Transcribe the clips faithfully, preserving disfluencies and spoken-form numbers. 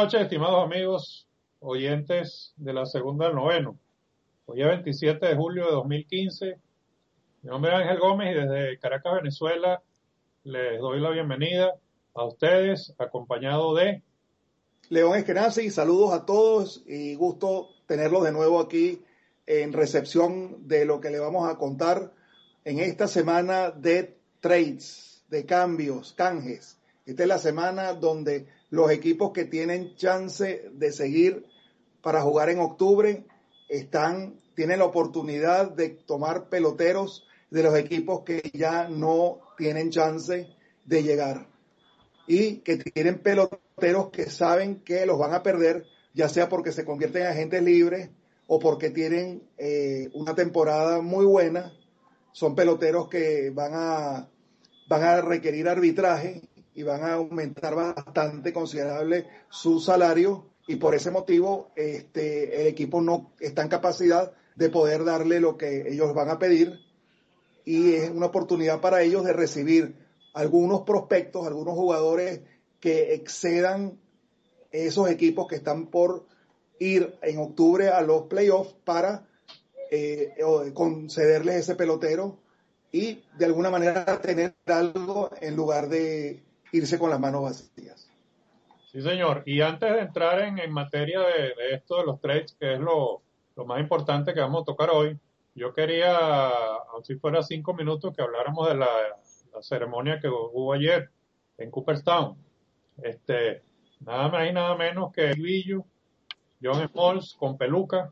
noches, estimados amigos, oyentes de la segunda del noveno. Hoy es veintisiete de julio de dos mil quince. Mi nombre es Ángel Gómez y desde Caracas, Venezuela, les doy la bienvenida a ustedes, acompañado de León Eskenazi. Saludos a todos y gusto tenerlos de nuevo aquí en recepción de lo que le vamos a contar en esta semana de trades, de cambios, canjes. Esta es la semana donde los equipos que tienen chance de seguir para jugar en octubre están, tienen la oportunidad de tomar peloteros de los equipos que ya no tienen chance de llegar y que tienen peloteros que saben que los van a perder, ya sea porque se convierten en agentes libres o porque tienen eh, una temporada muy buena. Son peloteros que van a, van a requerir arbitraje y van a aumentar bastante considerable su salario, y por ese motivo este, el equipo no está en capacidad de poder darle lo que ellos van a pedir, y es una oportunidad para ellos de recibir algunos prospectos, algunos jugadores que excedan esos equipos que están por ir en octubre a los playoffs para eh, concederles ese pelotero y de alguna manera tener algo en lugar de irse con las manos vacías. Sí, señor. Y antes de entrar en, en materia de, de esto de los trades, que es lo, lo más importante que vamos a tocar hoy, yo quería, aunque si fuera cinco minutos, que habláramos de la, la ceremonia que hubo ayer en Cooperstown. Este, nada más y nada menos que Billu, John Smoltz con peluca,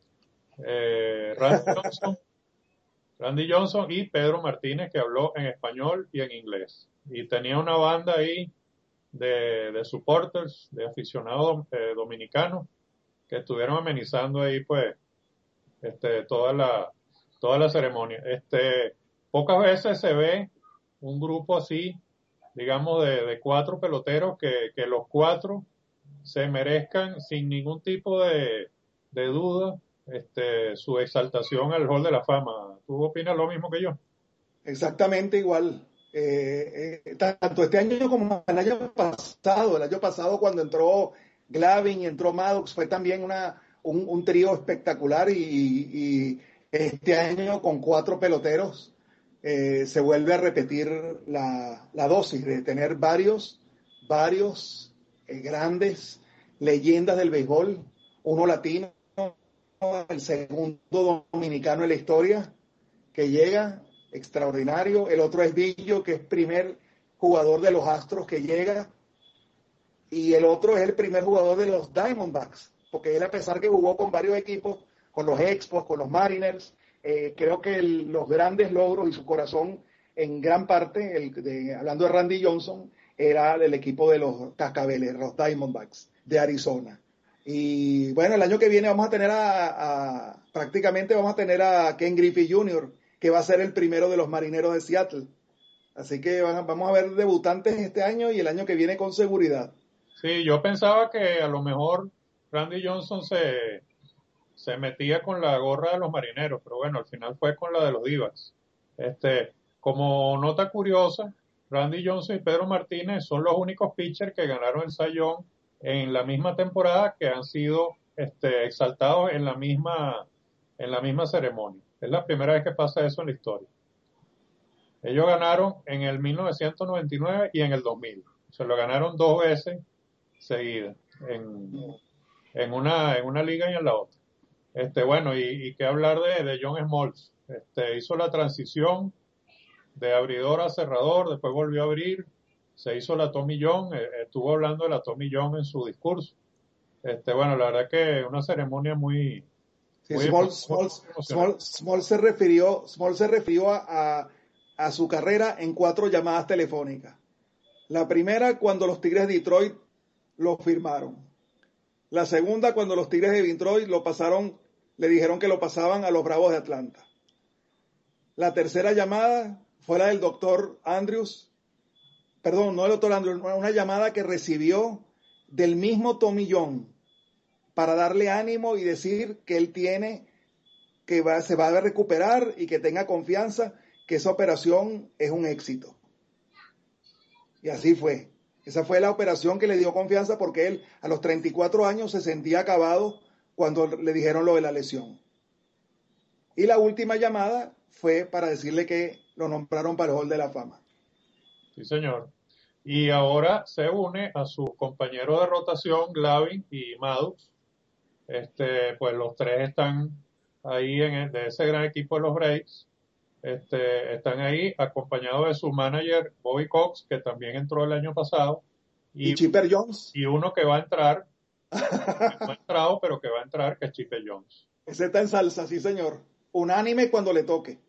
eh, Randy Johnson, Randy Johnson y Pedro Martínez, que habló en español y en inglés. Y tenía una banda ahí de, de supporters, de aficionados eh, dominicanos, que estuvieron amenizando ahí, pues, este, toda la, toda la ceremonia. Este, pocas veces se ve un grupo así, digamos, de, de cuatro peloteros que, que los cuatro se merezcan sin ningún tipo de, de duda este, su exaltación al Hall de la Fama. ¿Tú opinas lo mismo que yo? Exactamente igual. Eh, eh, tanto este año como el año pasado. El año pasado cuando entró Glavine y entró Maddox fue también una, un, un trío espectacular, y, y este año con cuatro peloteros eh, se vuelve a repetir la, la dosis de tener varios, varios eh, grandes leyendas del béisbol, uno latino, el segundo dominicano en la historia que llega, extraordinario. El otro es Billu, que es primer jugador de los Astros que llega, y el otro es el primer jugador de los Diamondbacks, porque él, a pesar que jugó con varios equipos, con los Expos, con los Mariners, eh, creo que el, los grandes logros y su corazón en gran parte, el, de, hablando de Randy Johnson, era del equipo de los Cascabeles, los Diamondbacks de Arizona. Y bueno, el año que viene vamos a tener a, a prácticamente vamos a tener a Ken Griffey junior, que va a ser el primero de los Marineros de Seattle. Así que van, vamos a ver debutantes este año y el año que viene con seguridad. Sí, yo pensaba que a lo mejor Randy Johnson se, se metía con la gorra de los Marineros, pero bueno, al final fue con la de los D-backs. Este, como nota curiosa, Randy Johnson y Pedro Martínez son los únicos pitchers que ganaron el Cy Young en la misma temporada, que han sido este, exaltados en la misma en la misma ceremonia. Es la primera vez que pasa eso en la historia. Ellos ganaron en el mil novecientos noventa y nueve y en el dos mil. Se lo ganaron dos veces seguidas, en, en una en una liga y en la otra. Este, bueno, y, y qué hablar de, de John Smoltz. Este, hizo la transición de abridor a cerrador, después volvió a abrir, se hizo la Tommy John, eh, estuvo hablando de la Tommy John en su discurso. Este, bueno, la verdad que una ceremonia muy, Sí, muy, Small, muy, muy Small, emocionante. Small, Small se refirió, Small se refirió a, a, a su carrera en cuatro llamadas telefónicas. La primera, cuando los Tigres de Detroit lo firmaron. La segunda, cuando los Tigres de Detroit lo pasaron, le dijeron que lo pasaban a los Bravos de Atlanta. La tercera llamada fue la del doctor Andrews, perdón, no del doctor Andrews, una llamada que recibió del mismo Tommy John para darle ánimo y decir que él tiene, que va, se va a recuperar y que tenga confianza, que esa operación es un éxito. Y así fue. Esa fue la operación que le dio confianza porque él a los treinta y cuatro años se sentía acabado cuando le dijeron lo de la lesión. Y la última llamada fue para decirle que lo nombraron para el Hall de la Fama. Sí, señor. Y ahora se une a sus compañeros de rotación, Glavine y Maddox. Este, pues los tres están ahí en el- de ese gran equipo de los Braves. Este, están ahí acompañados de su manager Bobby Cox, que también entró el año pasado, Y y, Chipper Jones, y uno que va a entrar, que no ha entrado, pero que va a entrar, que es Chipper Jones. ese está en salsa, sí señor. Unánime cuando le toque.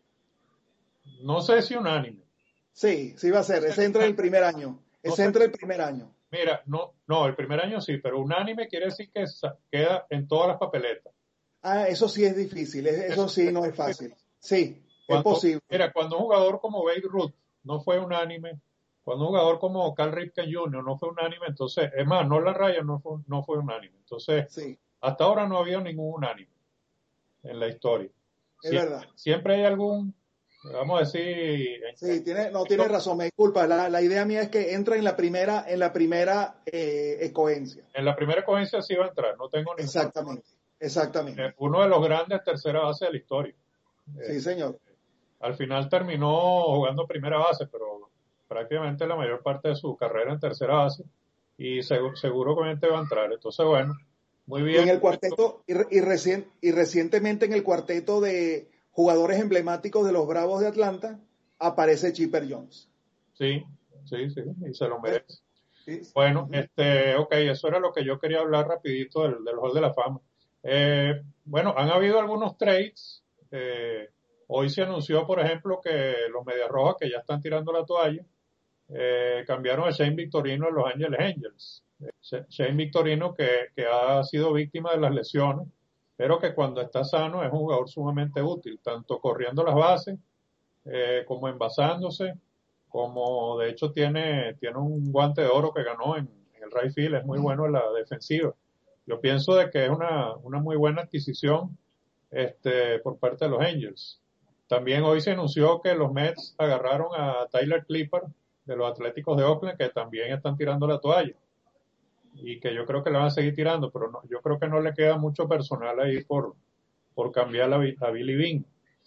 No sé si unánime. Sí, sí va a No ser. sé, Ese entra el primer año. no Ese sé. entra el primer año. Mira, no, no, el primer año sí, pero unánime quiere decir que sa- queda en todas las papeletas. Ah, eso sí es difícil. Eso Eso sí es no es fácil. Sí, es cuando, posible. mira, cuando un jugador como Babe Ruth no fue unánime, cuando un jugador como Cal Ripken junior no fue unánime, entonces, es más, Nolan Ryan no fue, no fue unánime. Entonces, Sí, hasta ahora no ha habido ningún unánime en la historia. es Siempre, verdad. siempre hay algún, vamos a decir, en, Sí, tiene, no en- tiene razón, me disculpa. La, la idea mía es que entra en la primera, en la primera eh, escogencia. en la primera cogencia sí va a entrar, no tengo ninguna. Exactamente, eh, exactamente. uno de los grandes tercera base de la historia. Eh, Sí, señor. Al final terminó jugando primera base, pero prácticamente la mayor parte de su carrera en tercera base y seguro, seguramente va a entrar. Entonces, bueno, muy Y en bien. el cuarteto, y, y, recien, y recientemente en el cuarteto de jugadores emblemáticos de los Bravos de Atlanta, aparece Chipper Jones. Sí, sí, sí, y se lo ¿Ves? merece. Sí. Bueno, Uh-huh. este, ok, eso era lo que yo quería hablar rapidito del, del Hall de la Fama. Eh, bueno, han habido algunos trades. Eh, hoy se anunció, por ejemplo, que los Medias Rojas, que ya están tirando la toalla, eh, cambiaron a Shane Victorino a Los Ángeles Angels. Eh, Shane Victorino que, que ha sido víctima de las lesiones, pero que cuando está sano es un jugador sumamente útil, tanto corriendo las bases eh, como envasándose, como de hecho tiene, tiene un guante de oro que ganó en, en el right field, es muy bueno en la defensiva. Yo pienso de que es una, una muy buena adquisición este, por parte de los Angels. También hoy se anunció que los Mets agarraron a Tyler Clipper de los Atléticos de Oakland, que también están tirando la toalla y que yo creo que la van a seguir tirando, pero no, yo creo que no le queda mucho personal ahí por, por cambiar a, a Billy Bean.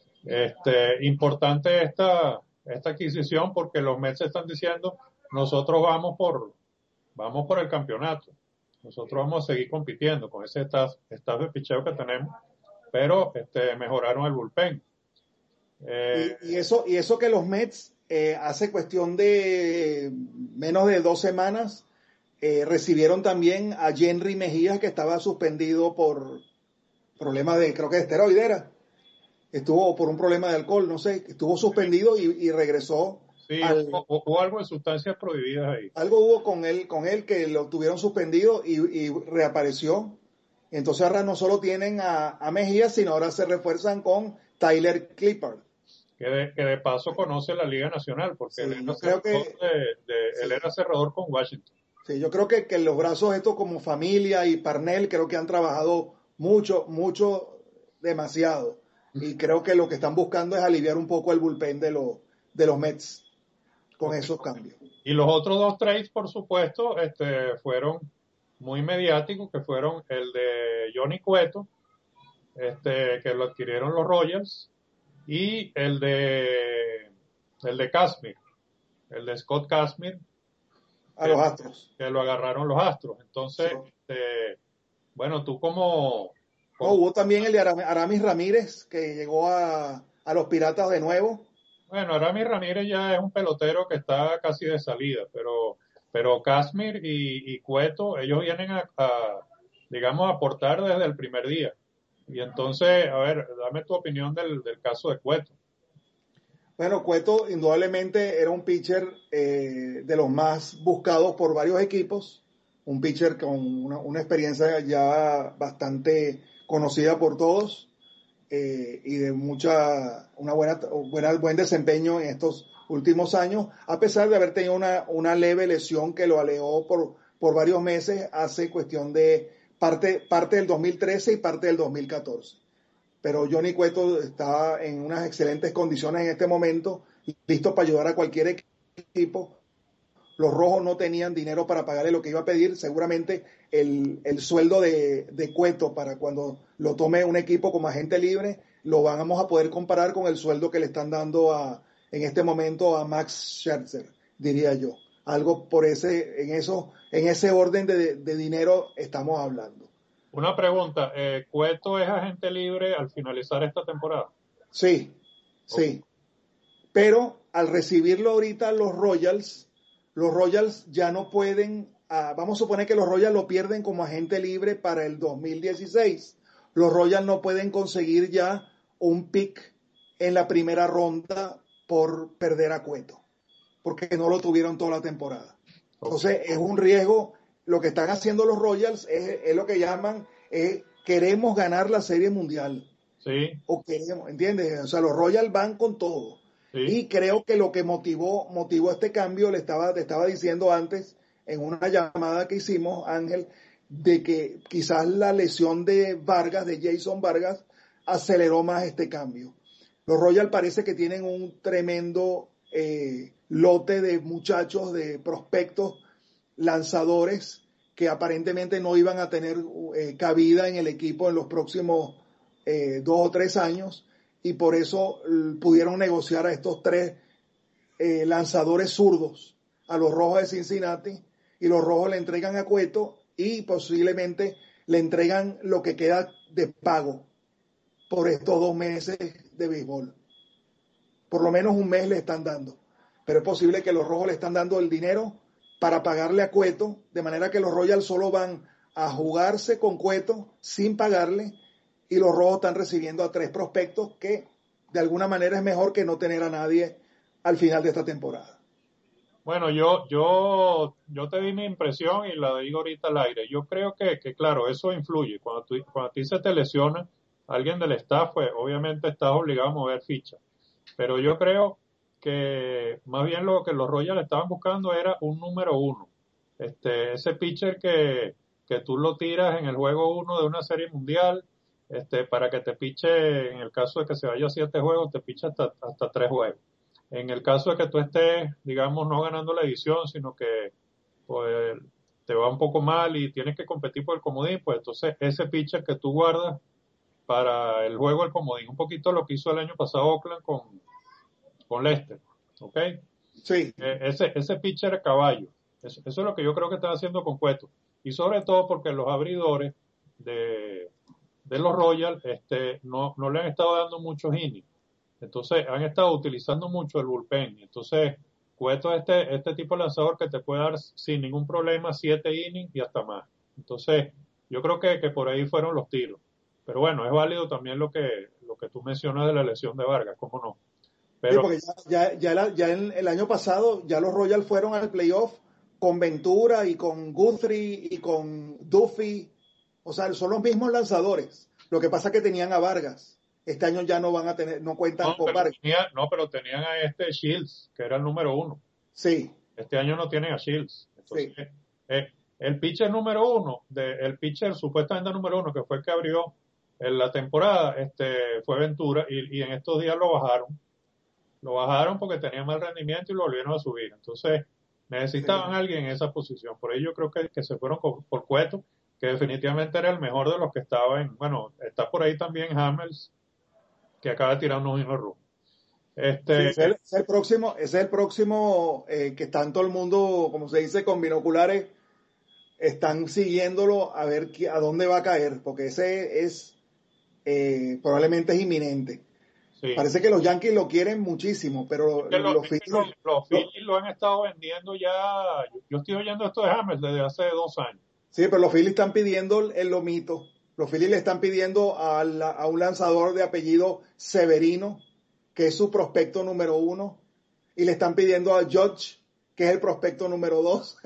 Este, importante esta, esta adquisición porque los Mets están diciendo nosotros vamos por, vamos por el campeonato, nosotros vamos a seguir compitiendo con ese staff, staff de picheo que tenemos, pero este, mejoraron el bullpen. Eh, Y, y, eso, y eso que los Mets eh, hace cuestión de menos de dos semanas eh, recibieron también a Henry Mejías, que estaba suspendido por problemas de, creo que de esteroidera. Estuvo por un problema de alcohol, no sé, estuvo suspendido y, y regresó sí, al... hubo, hubo algo de sustancias prohibidas ahí. Algo hubo con él, con él que lo tuvieron suspendido y, y reapareció. Entonces ahora no solo tienen a, a Mejía, sino ahora se refuerzan con Tyler Clippard. Que de, que de paso conoce la Liga Nacional, porque él Sí, era yo creo cerrador, que, de, de, él sí, era cerrador con Washington. sí, yo creo que, que los brazos estos como familia y Parnell creo que han trabajado mucho, mucho, demasiado. Y creo que lo que están buscando es aliviar un poco el bullpen de, los de los Mets con Okay. esos cambios. Y los otros dos trades, por supuesto, este, fueron muy mediáticos, que fueron el de Johnny Cueto, este, que lo adquirieron los Royals, y el de el de Kazmir, el de Scott Kazmir, A que, los Astros. que lo agarraron los Astros. Sí. Entonces, este, bueno, tú como, No, como hubo también el de Aram- Aramis Ramírez, que llegó a, a los Piratas de nuevo. bueno, Aramis Ramírez ya es un pelotero que está casi de salida, pero, pero Kazmir y, y Cueto, ellos vienen a, a, digamos, a aportar desde el primer día. Y entonces, a ver, dame tu opinión del, del caso de Cueto. Bueno, Cueto indudablemente era un pitcher eh, de los más buscados por varios equipos, un pitcher con una, una experiencia ya bastante conocida por todos eh, y de mucha, una buena, buena, buen desempeño en estos últimos años, a pesar de haber tenido una, una leve lesión que lo alejó por, por varios meses hace cuestión de parte, parte del dos mil trece y parte del dos mil catorce. Pero Johnny Cueto está en unas excelentes condiciones en este momento, listo para ayudar a cualquier equipo, los Rojos no tenían dinero para pagarle lo que iba a pedir, seguramente el, el sueldo de, de Cueto para cuando lo tome un equipo como agente libre, lo vamos a poder comparar con el sueldo que le están dando a, en este momento a Max Scherzer, diría yo. Algo por ese, en eso, en ese orden de, de dinero estamos hablando. Una pregunta, eh, ¿Cueto es agente libre al finalizar esta temporada? Sí, sí. Okay. Pero al recibirlo ahorita los Royals, los Royals ya no pueden, uh, vamos a suponer que los Royals lo pierden como agente libre para el dos mil dieciséis. Los Royals no pueden conseguir ya un pick en la primera ronda por perder a Cueto, porque no lo tuvieron toda la temporada. Entonces es un riesgo. Lo que están haciendo los Royals es, es lo que llaman, es, queremos ganar la Serie Mundial. Sí. O queremos, ¿entiendes? O sea, los Royals van con todo. Sí. Y creo que lo que motivó, motivó este cambio, le estaba, te estaba diciendo antes, en una llamada que hicimos, Ángel, de que quizás la lesión de Vargas, de Jason Vargas, aceleró más este cambio. Los Royals parece que tienen un tremendo eh, lote de muchachos, de prospectos, lanzadores, que aparentemente no iban a tener eh, cabida en el equipo en los próximos eh, dos o tres años, y por eso eh, pudieron negociar a estos tres eh, lanzadores zurdos, a los Rojos de Cincinnati, y los Rojos le entregan a Cueto y posiblemente le entregan lo que queda de pago por estos dos meses de béisbol. Por lo menos un mes le están dando, pero es posible que los Rojos le están dando el dinero para pagarle a Cueto, de manera que los Royals solo van a jugarse con Cueto sin pagarle, y los Rojos están recibiendo a tres prospectos que de alguna manera es mejor que no tener a nadie al final de esta temporada. Bueno, yo, yo, yo te di mi impresión y la digo ahorita al aire. Yo creo que, que claro, eso influye. Cuando, tú, cuando a ti se te lesiona alguien del staff, pues obviamente estás obligado a mover ficha. Pero yo creo que más bien lo que los Royals estaban buscando era un número uno. Este, ese pitcher que, que tú lo tiras en el juego uno de una serie mundial, este, para que te piche, en el caso de que se vaya a siete juegos, te piche hasta, hasta tres juegos. En el caso de que tú estés, digamos, no ganando la edición, sino que pues, te va un poco mal y tienes que competir por el comodín, pues entonces ese pitcher que tú guardas para el juego del comodín, un poquito lo que hizo el año pasado Oakland con, con Lester, ¿ok? Sí. Eh, ese, ese pitcher a caballo, eso, eso es lo que yo creo que están haciendo con Cueto, y sobre todo porque los abridores de, de los Royals este, no, no le han estado dando muchos innings. Entonces han estado utilizando mucho el bullpen. Entonces Cueto es este, este tipo de lanzador que te puede dar sin ningún problema siete innings y hasta más. Entonces yo creo que, que por ahí fueron los tiros. Pero bueno, es válido también lo que, lo que tú mencionas de la lesión de Vargas, ¿cómo no? Pero, sí, porque ya, ya, ya, la, ya el, el año pasado ya los Royals fueron al playoff con Ventura y con Guthrie y con Duffy. O sea, son los mismos lanzadores. Lo que pasa es que tenían a Vargas. Este año ya no van a tener, no cuentan no, con pero Vargas. tenía, no, pero tenían a este Shields, que era el número uno. Sí. Este año no tienen a Shields. Entonces, sí. eh, el pitcher número uno, de, el pitcher supuestamente número uno, que fue el que abrió en la temporada, este, fue Ventura, y, y en estos días lo bajaron. Lo bajaron porque tenía mal rendimiento y lo volvieron a subir. Entonces, necesitaban sí. a alguien en esa posición. Por ello yo creo que, que se fueron con, por Cueto, que definitivamente era el mejor de los que estaba en, bueno, está por ahí también Hamels, que acaba de tirar unos hinos rojos. Este, sí, ese, es el, ese es el próximo, ese es el próximo eh, que está en todo el mundo, como se dice, con binoculares, están siguiéndolo a ver a dónde va a caer, porque ese es eh, probablemente es inminente. Sí. Parece que los Yankees lo quieren muchísimo, pero los, los Phillies los, los Phillies lo han estado vendiendo ya. Yo, yo estoy oyendo esto de Hamels desde hace dos años. Sí, pero los Phillies están pidiendo el lomito. Los Phillies le están pidiendo a, la, a un lanzador de apellido Severino, que es su prospecto número uno, y le están pidiendo a Judge, que es el prospecto número dos.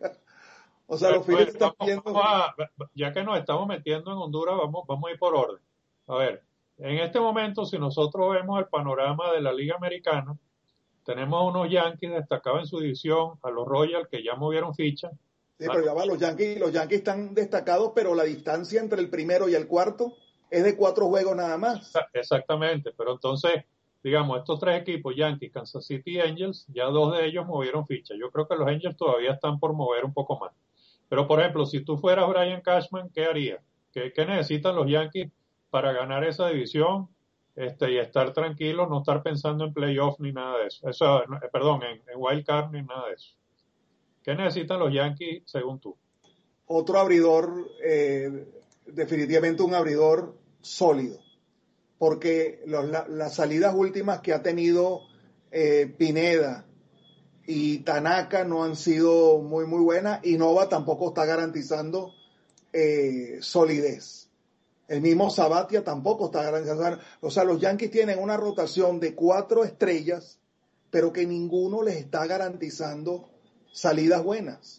O sea, los Phillies están pidiendo... Vamos a, ya que nos estamos metiendo en Honduras, vamos, vamos a ir por orden. A ver, en este momento, si nosotros vemos el panorama de la Liga Americana, tenemos unos Yankees destacados en su división, a los Royals que ya movieron ficha. Sí, pero ya va, los Yankees, los Yankees están destacados, pero la distancia entre el primero y el cuarto es de cuatro juegos nada más. Exactamente, pero entonces digamos, estos tres equipos, Yankees, Kansas City y Angels, ya dos de ellos movieron ficha. Yo creo que los Angels todavía están por mover un poco más. Pero, por ejemplo, si tú fueras Brian Cashman, ¿qué harías? ¿Qué, qué necesitan los Yankees para ganar esa división este, y estar tranquilos, no estar pensando en playoff ni nada de eso? eso eh, perdón, en, en wild card ni nada de eso. ¿Qué necesitan los Yankees según tú? Otro abridor, eh, definitivamente un abridor sólido, porque los, la, las salidas últimas que ha tenido eh, Pineda y Tanaka no han sido muy, muy buenas, y Nova tampoco está garantizando eh, solidez. El mismo Sabathia tampoco está garantizando. O sea, los Yankees tienen una rotación de cuatro estrellas, pero que ninguno les está garantizando salidas buenas.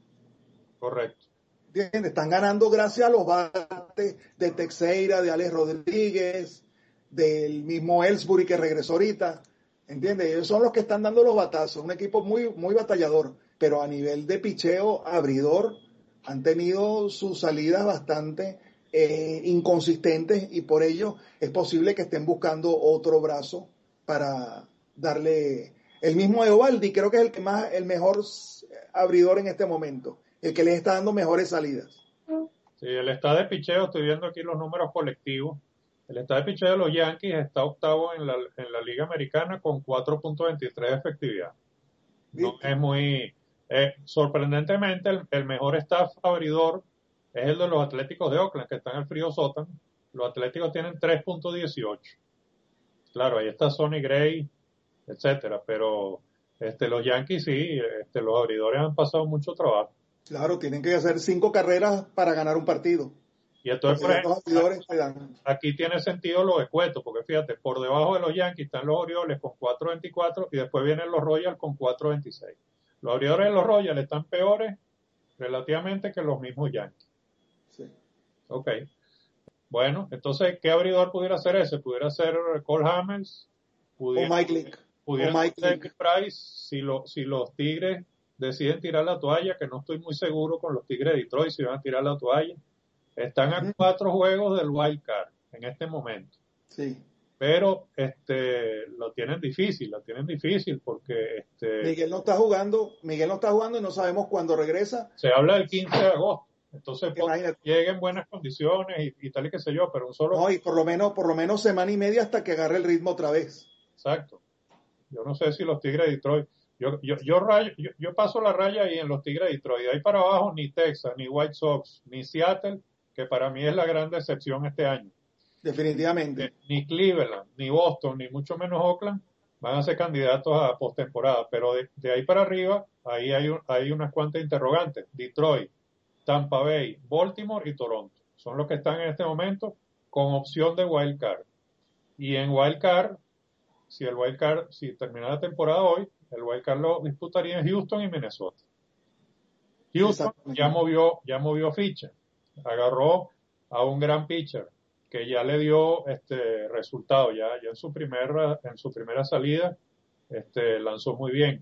Correcto. ¿Entiendes? Están ganando gracias a los bates de Teixeira, de Alex Rodríguez, del mismo Ellsbury que regresó ahorita. ¿Entiendes? Ellos son los que están dando los batazos. Un equipo muy, muy batallador. Pero a nivel de picheo, abridor, han tenido sus salidas bastante eh, inconsistentes, y por ello es posible que estén buscando otro brazo para darle. El mismo Eovaldi creo que es el que más, el mejor abridor en este momento, el que les está dando mejores salidas. Sí, el estado de picheo, estoy viendo aquí los números colectivos. El estado de picheo de los Yankees está octavo en la, en la Liga Americana con cuatro punto veintitrés de efectividad. No ¿Viste? es muy... Eh, sorprendentemente, el, el mejor staff abridor es el de los Atléticos de Oakland, que están en el frío sótano. Los Atléticos tienen tres punto dieciocho. Claro, ahí está Sonny Gray, etcétera, pero este, los Yankees sí, este, los abridores han pasado mucho trabajo. Claro, tienen que hacer cinco carreras para ganar un partido, Y entonces, porque por ya los ejemplo, abridores te dan. aquí tiene sentido los escuetos, porque fíjate, por debajo de los Yankees están los Orioles con cuatro veinticuatro y después vienen los Royals con cuatro veintiséis. Los abridores de los Royals están peores relativamente que los mismos Yankees. Sí. Ok. Bueno, entonces, ¿qué abridor pudiera ser ese? Pudiera ser Cole Hamels, O pudiera, Mike Leake. O pudiera Mike ser Leake. Price, si, lo, si los Tigres deciden tirar la toalla, que no estoy muy seguro con los Tigres de Detroit si van a tirar la toalla. Están a Uh-huh. cuatro juegos del wild card en este momento. Sí. Pero este lo tienen difícil, lo tienen difícil porque este Miguel no está jugando, Miguel no está jugando y no sabemos cuándo regresa. se habla del quince de agosto. Entonces Imagínate. llegue en buenas condiciones y, y tal y qué sé yo, pero un solo... No, y por lo menos, por lo menos semana y media hasta que agarre el ritmo otra vez. Exacto. Yo no sé si los Tigres de Detroit, yo, yo, yo, rayo, yo, yo paso la raya ahí en los Tigres de Detroit. De ahí para abajo ni Texas, ni White Sox, ni Seattle, que para mí es la gran decepción este año. Definitivamente. Eh, ni Cleveland, ni Boston, ni mucho menos Oakland van a ser candidatos a postemporada, pero de, de ahí para arriba, ahí hay, un, hay unas cuantas interrogantes. Detroit, Tampa Bay, Baltimore y Toronto. Son los que están en este momento con opción de wild card. Y en wild card, si el wild card, si termina la temporada hoy, el wild card lo disputaría en Houston y Minnesota. Houston ya movió, ya movió ficha. Agarró a un gran pitcher que ya le dio este resultado, ya, ya en su primera, en su primera salida, este, lanzó muy bien.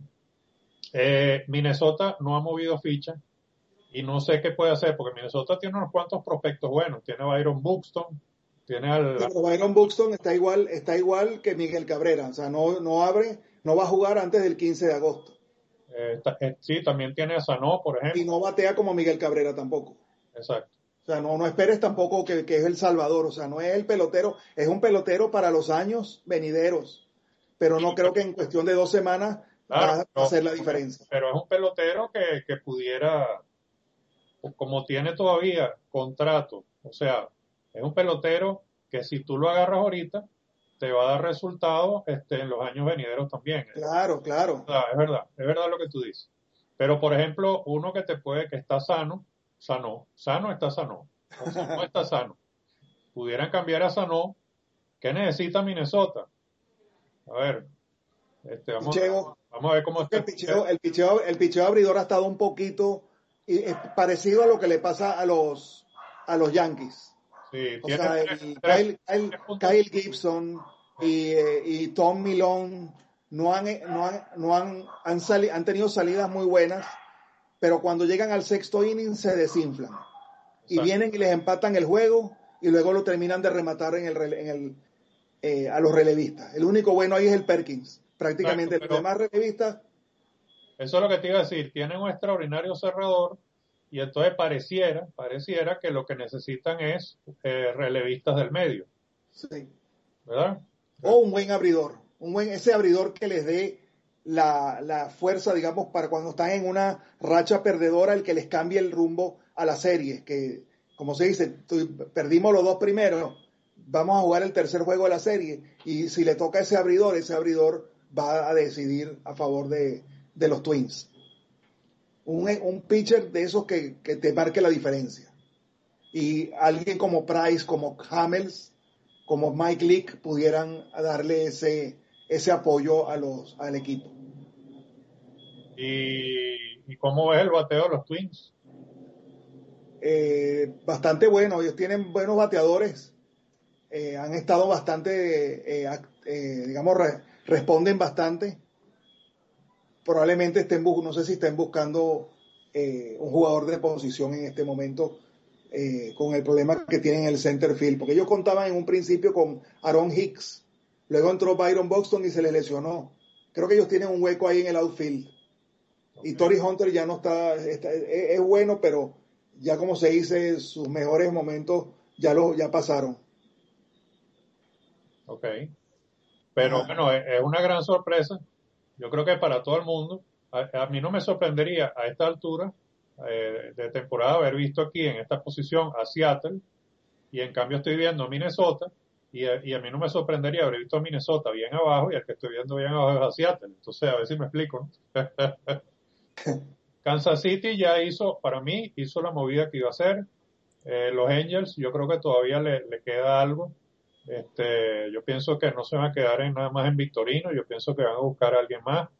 Eh, Minnesota no ha movido ficha y no sé qué puede hacer, porque Minnesota tiene unos cuantos prospectos buenos, tiene a Byron Buxton, tiene al... Sí, pero Byron Buxton está igual, está igual que Miguel Cabrera, o sea, no, no abre, no va a jugar antes del quince de agosto. Eh, eh, sí, también tiene a Sano, por ejemplo. Y no batea como Miguel Cabrera tampoco. Exacto. O sea, no, no esperes tampoco que, que es el Salvador, o sea, no es el pelotero, es un pelotero para los años venideros, pero no creo que en cuestión de dos semanas Claro, va a pero, hacer la diferencia. pero es un pelotero que, que pudiera, como tiene todavía contrato, o sea, es un pelotero que si tú lo agarras ahorita, te va a dar resultados este, en los años venideros también. Claro, claro. Es verdad, es verdad, es verdad lo que tú dices. Pero, por ejemplo, uno que te puede, que está sano, sano, sano está sano, o si no está sano, pudieran cambiar a Sano. ¿Qué necesita Minnesota? A ver, este, vamos, Picheo, vamos a ver cómo está el el picheo. picheo, el picheo, el picheo abridor ha estado un poquito y es parecido a lo que le pasa a los a los Yankees. Sí, O tiene sea, tres, el tres, Kyle, Kyle, tres puntos. Kyle Gibson y, eh, y Tom Milone no han, no han, no han, han, sali, han tenido salidas muy buenas, pero cuando llegan al sexto inning se desinflan. Y Exacto. vienen y les empatan el juego y luego lo terminan de rematar en el, en el, eh, a los relevistas. El único bueno ahí es el Perkins. Exacto, Prácticamente los pero demás relevistas, eso es lo que te iba a decir. Tienen un extraordinario cerrador y entonces pareciera, pareciera que lo que necesitan es eh, relevistas del medio, sí. ¿verdad? O un buen abridor, un buen, ese abridor que les dé la, la fuerza, digamos, para cuando están en una racha perdedora, el que les cambie el rumbo a la serie, que como se dice, tu, perdimos los dos primeros, vamos a jugar el tercer juego de la serie, y si le toca a ese abridor, ese abridor va a decidir a favor de, de los Twins. Un, un pitcher de esos que, que te marque la diferencia. Y alguien como Price, como Hamels, como Mike Leake pudieran darle ese, ese apoyo a los, al equipo. ¿Y, y cómo ves el bateo de los Twins? Eh, bastante bueno, ellos tienen buenos bateadores, eh, han estado bastante, eh, eh, digamos, re, responden bastante. Probablemente estén, no sé si estén buscando eh, un jugador de posición en este momento eh, con el problema que tienen en el center field, porque ellos contaban en un principio con Aaron Hicks, luego entró Byron Buxton y se les lesionó. Creo que ellos tienen un hueco ahí en el outfield. Y Okay, Tory Hunter ya no está, está es, es, bueno, pero ya como se dice, sus mejores momentos ya, lo, ya pasaron. ok. Pero Ajá. bueno, es, es una gran sorpresa. Yo creo que para todo el mundo, a, a mí no me sorprendería a esta altura eh, de temporada haber visto aquí en esta posición a Seattle y en cambio estoy viendo a Minnesota y a, y a mí no me sorprendería haber visto a Minnesota bien abajo y al que estoy viendo bien abajo es a Seattle. Entonces, a ver si me explico, ¿no? Kansas City ya hizo, para mí, hizo la movida que iba a hacer. Eh, los Angels, yo creo que todavía le, le queda algo. Este, yo pienso que no se van a quedar en nada más en Victorino, yo pienso que van a buscar a alguien más.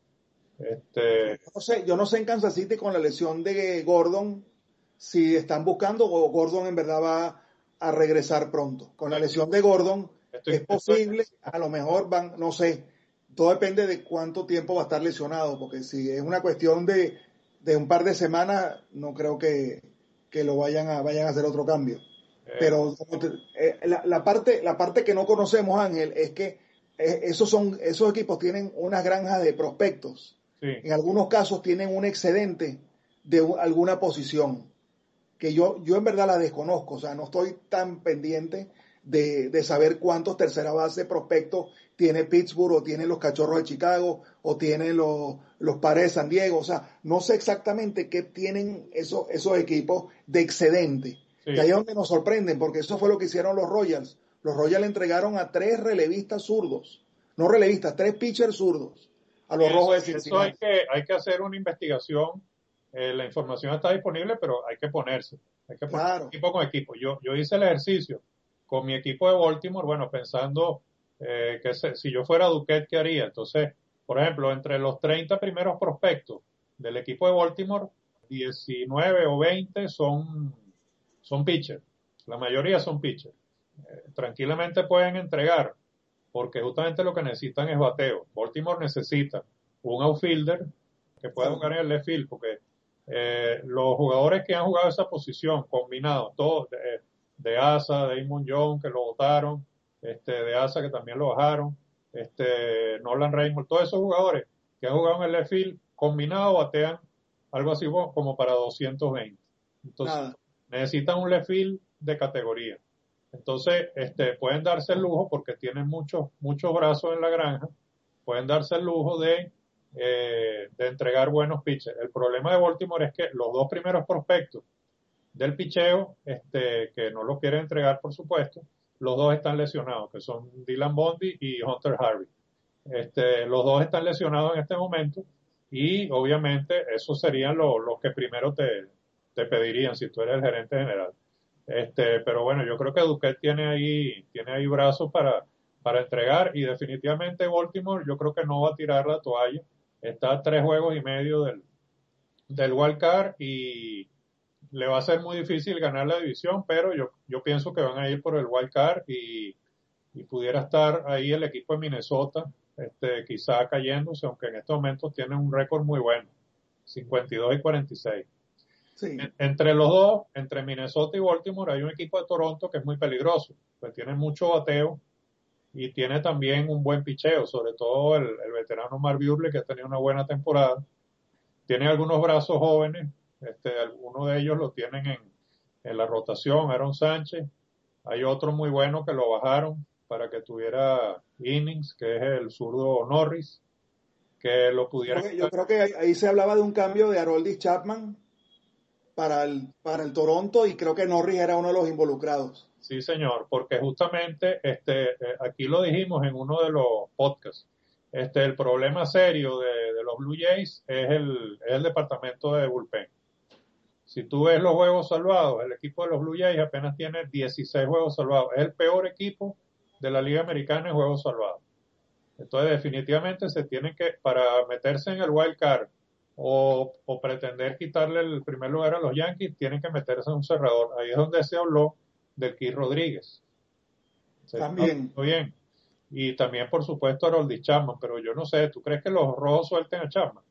Yo Este, no sé, yo no sé en Kansas City con la lesión de Gordon si están buscando o Gordon en verdad va a regresar pronto. Con la lesión de Gordon es estoy, estoy, posible, a lo mejor van, no sé, todo depende de cuánto tiempo va a estar lesionado, porque si es una cuestión de, de un par de semanas, no creo que, que lo vayan a, vayan a hacer otro cambio. eh, Pero te, eh, la, la, parte, la parte que no conocemos, Ángel, es que eh, esos, son, esos equipos tienen unas granjas de prospectos. sí, En algunos casos tienen un excedente de un, alguna posición que yo, yo en verdad la desconozco, o sea, no estoy tan pendiente de, de saber cuántos tercera base prospectos tiene Pittsburgh o tiene los Cachorros de Chicago o tienen los, los Padres de San Diego, o sea, no sé exactamente qué tienen esos, esos equipos de excedente. Y ahí sí. es donde nos sorprenden, porque eso fue lo que hicieron los Royals. Los Royals entregaron a tres relevistas zurdos, no relevistas, tres pitchers zurdos a Y los eso, Rojos de eso hay Cincinnati. que, hay que hacer una investigación. Eh, la información está disponible, pero hay que ponerse. Hay que poner Claro, equipo con equipo. Yo, yo hice el ejercicio con mi equipo de Baltimore, bueno, pensando eh, que se, si yo fuera Duquette, ¿qué haría? Entonces, por ejemplo, entre los treinta primeros prospectos del equipo de Baltimore, diecinueve o veinte son, son pitchers. La mayoría son pitchers. Eh, tranquilamente pueden entregar porque justamente lo que necesitan es bateo. Baltimore necesita un outfielder que pueda claro. jugar en el left field, porque eh, los jugadores que han jugado esa posición, combinados, todos, de, de Asa, de Damon Jones, que lo votaron, este, de Asa, que también lo bajaron, este, Nolan Reynolds, todos esos jugadores que han jugado en el left field, combinados batean algo así como para doscientos veinte. Entonces, Nada, necesitan un left field de categoría. Entonces, este, pueden darse el lujo, porque tienen muchos, muchos brazos en la granja, pueden darse el lujo de, eh, de entregar buenos pitches. El problema de Baltimore es que los dos primeros prospectos del picheo, este, que no los quieren entregar, por supuesto, los dos están lesionados, que son Dylan Bundy y Hunter Harvey. Este, los dos están lesionados en este momento y obviamente esos serían los, los que primero te, te pedirían si tú eres el gerente general. Este, pero bueno, yo creo que Duquette tiene ahí, tiene ahí brazos para, para entregar y definitivamente Baltimore yo creo que no va a tirar la toalla. Está a tres juegos y medio del, del wild card y le va a ser muy difícil ganar la división, pero yo, yo pienso que van a ir por el wild card y, y pudiera estar ahí el equipo de Minnesota, este, quizá cayéndose, aunque en estos momentos tienen un récord muy bueno, cincuenta y dos y cuarenta y seis. sí, Entre los dos, entre Minnesota y Baltimore, hay un equipo de Toronto que es muy peligroso, pues tiene mucho bateo y tiene también un buen picheo, sobre todo el, el veterano Mark Buehrle, que ha tenido una buena temporada. Tiene algunos brazos jóvenes, este, algunos de ellos lo tienen en, en la rotación, Aaron Sánchez. Hay otro muy bueno que lo bajaron para que tuviera innings, que es el zurdo Norris, que lo Yo, pudieran. yo creo que ahí, ahí se hablaba de un cambio de Aroldis Chapman para el, para el Toronto y creo que Norris era uno de los involucrados. Sí, señor, porque justamente este, eh, aquí lo dijimos en uno de los podcasts. Este, el problema serio de, de los Blue Jays es el, es el departamento de bullpen. Si tú ves los juegos salvados, el equipo de los Blue Jays apenas tiene dieciséis juegos salvados. Es el peor equipo de la Liga Americana en juegos salvados. Entonces, definitivamente se tienen que, para meterse en el wild card o, o pretender quitarle el primer lugar a los Yankees, tienen que meterse en un cerrador. Ahí es donde se habló del Keith Rodríguez. Se está También. haciendo bien. Y también, por supuesto, Aroldis Chapman, pero yo no sé, ¿tú crees que los rojos suelten a Chapman?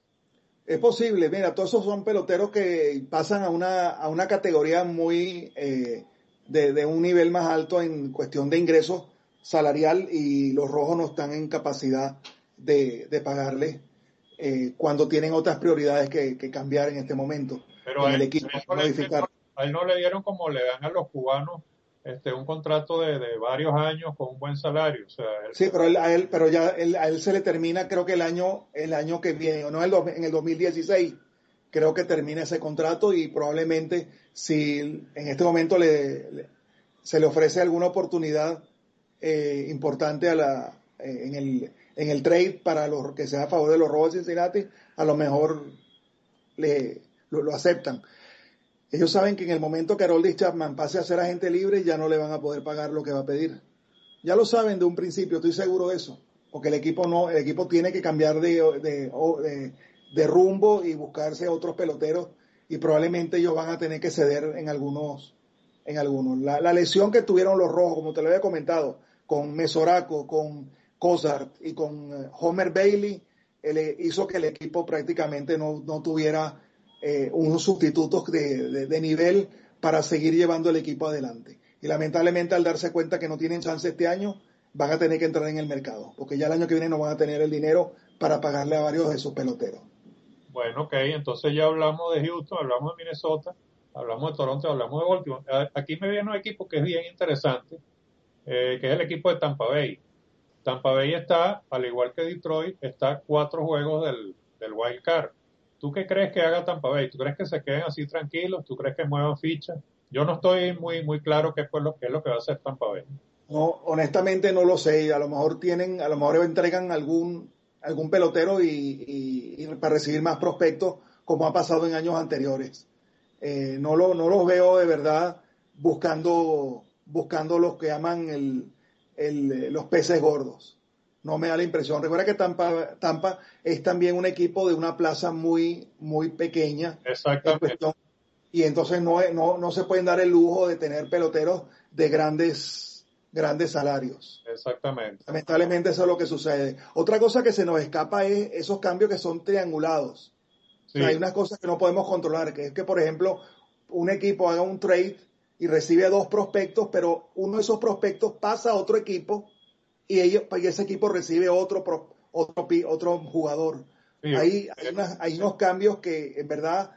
Es posible, mira, todos esos son peloteros que pasan a una, a una categoría muy eh, de, de un nivel más alto en cuestión de ingresos salarial y los rojos no están en capacidad de, de pagarle eh, cuando tienen otras prioridades que, que cambiar en este momento Pero en a el él, equipo, a él no le, modificar. a él no le dieron como le dan a los cubanos este un contrato de, de varios años con un buen salario. O sea, él Sí, se pero él, a él, pero ya él, a él se le termina, creo que el año, el año que viene, o no el, dos- en el dos mil dieciséis, creo que termina ese contrato y probablemente si en este momento le, le- se le ofrece alguna oportunidad eh, importante a la, eh, en, el, en el trade para los que sea a favor de los Rojos de Cincinnati, a lo mejor le, lo, lo aceptan. Ellos saben que en el momento que Aroldis Chapman pase a ser agente libre ya no le van a poder pagar lo que va a pedir. Ya lo saben de un principio, estoy seguro de eso, porque el equipo no, el equipo tiene que cambiar de, de, de, de rumbo y buscarse otros peloteros y probablemente ellos van a tener que ceder en algunos, en algunos. La, la lesión que tuvieron los rojos, como te lo había comentado, con Mesoraco, con Cozart y con eh, Homer Bailey, él, hizo que el equipo prácticamente no, no tuviera eh, unos sustitutos de, de, de nivel para seguir llevando el equipo adelante. Y lamentablemente al darse cuenta que no tienen chance este año, van a tener que entrar en el mercado, porque ya el año que viene no van a tener el dinero para pagarle a varios de sus peloteros. Bueno, ok, entonces ya hablamos de Houston, hablamos de Minnesota, hablamos de Toronto, hablamos de Baltimore. A- Aquí me viene un equipo que es bien interesante, eh, que es el equipo de Tampa Bay. Tampa Bay está, al igual que Detroit, está a cuatro juegos del, del wild card. ¿Tú qué crees que haga Tampa Bay? ¿Tú crees que se queden así tranquilos? ¿Tú crees que muevan fichas? Yo no estoy muy muy claro qué, fue lo, qué es lo que va a hacer Tampa Bay. No, honestamente no lo sé. A lo mejor tienen, a lo mejor entregan algún, algún pelotero y, y, y para recibir más prospectos, como ha pasado en años anteriores. Eh, no, lo, no los veo de verdad buscando, buscando los que llaman el, el, los peces gordos. No me da la impresión. Recuerda que Tampa, Tampa es también un equipo de una plaza muy, muy pequeña en Exactamente, cuestión y entonces no, no, no se pueden dar el lujo de tener peloteros de grandes, grandes salarios. exactamente. Lamentablemente eso es lo que sucede. Otra cosa que se nos escapa es esos cambios que son triangulados. O sea, Sí, hay unas cosas que no podemos controlar, que es que, por ejemplo, un equipo haga un trade y recibe dos prospectos, pero uno de esos prospectos pasa a otro equipo y, ellos, y ese equipo recibe otro, otro, otro jugador. sí, Hay, hay, eh, unas, hay unos cambios que en verdad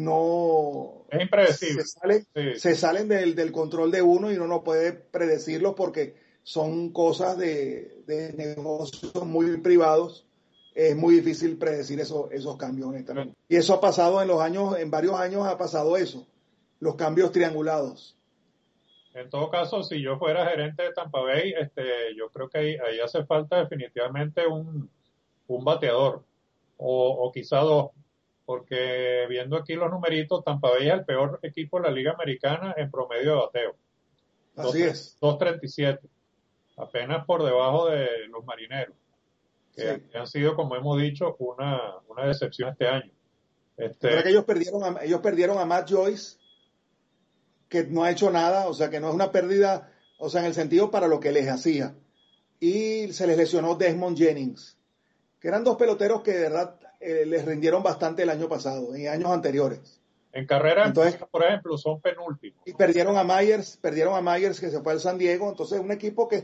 no es se impredecible. salen, Sí, se salen del, del control de uno y uno no puede predecirlos porque son cosas de, de negocios muy privados. Es muy difícil predecir eso, esos cambios, honestamente. Y eso ha pasado en los años, en varios años ha pasado eso, los cambios triangulados. en todo caso, si yo fuera gerente de Tampa Bay, este, yo creo que ahí, ahí hace falta definitivamente un, un bateador o, o quizá dos, porque viendo aquí los numeritos, Tampa Bay es el peor equipo de la Liga Americana en promedio de bateo, Así es. dos treinta y siete, apenas por debajo de los Marineros, que han, Sí. que han sido, como hemos dicho, una, una decepción este año. Recuerda Este, que ellos perdieron a, ellos perdieron a Matt Joyce, que no ha hecho nada, o sea, que no es una pérdida, o sea, en el sentido para lo que les hacía. Y se les lesionó Desmond Jennings, que eran dos peloteros que de verdad eh, les rindieron bastante el año pasado, en años anteriores. en carrera en Entonces, por ejemplo, son penúltimos. y perdieron a Myers, perdieron a Myers que se fue al San Diego, entonces un equipo que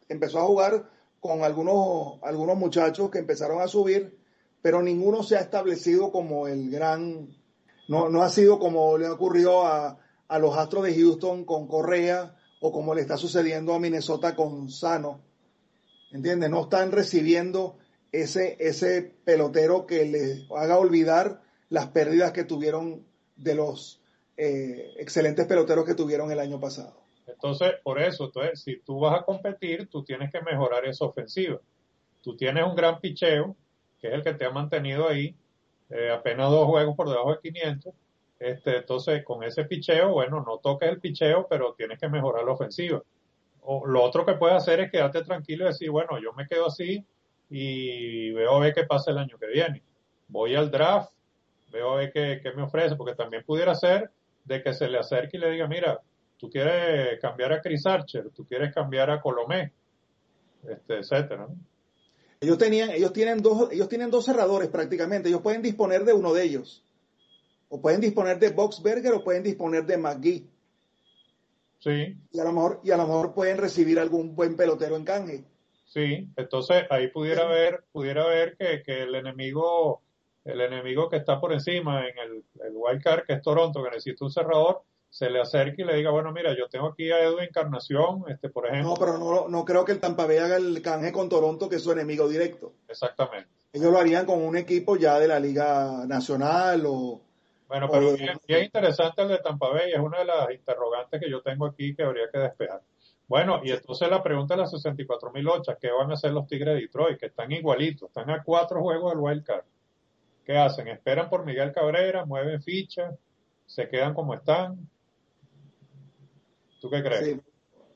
empezó a jugar con algunos, algunos muchachos que empezaron a subir, pero ninguno se ha establecido como el gran, no, no ha sido como le ocurrió a, a los Astros de Houston con Correa o como le está sucediendo a Minnesota con Sano, ¿entiendes? No están recibiendo ese, ese pelotero que les haga olvidar las pérdidas que tuvieron de los eh, excelentes peloteros que tuvieron el año pasado. Entonces, por eso, entonces, si tú vas a competir, tú tienes que mejorar esa ofensiva. Tú tienes un gran picheo, que es el que te ha mantenido ahí, eh, apenas dos juegos por debajo de quinientos. Este, entonces, con ese picheo, bueno, no toques el picheo, pero tienes que mejorar la ofensiva. O, lo otro que puedes hacer es quedarte tranquilo y decir, bueno, yo me quedo así y veo a ver qué pasa el año que viene. Voy al draft, veo a ver qué, qué me ofrece, porque también pudiera ser de que se le acerque y le diga, mira, tú quieres cambiar a Chris Archer, tú quieres cambiar a Colomé, este, etcétera, ¿no? Ellos tenían, ellos tienen dos, ellos tienen dos cerradores prácticamente. Ellos pueden disponer de uno de ellos. O pueden disponer de Boxberger o pueden disponer de McGee. Sí, Y a lo mejor, y a lo mejor pueden recibir algún buen pelotero en canje. sí. Entonces ahí pudiera ver, pudiera ver que, que el enemigo, el enemigo que está por encima en el, el wild card, que es Toronto, que necesita un cerrador, se le acerque y le diga, bueno, mira, yo tengo aquí a Edwin Encarnación, este, por No, ejemplo. pero no, no creo que el Tampa Bay haga el canje con Toronto, que es su enemigo directo. Exactamente. Ellos lo harían con un equipo ya de la Liga Nacional o, Bueno, o pero de... bien, bien interesante el de Tampa Bay, es una de las interrogantes que yo tengo aquí que habría que despejar. Bueno, y Sí. entonces la pregunta de las sesenta y cuatro mil ochas, ¿qué van a hacer los Tigres de Detroit? Que están igualitos, están a cuatro juegos del wild card. ¿Qué hacen? ¿Esperan por Miguel Cabrera? ¿Mueven fichas? ¿Se quedan como están? ¿Tú qué crees? Sí,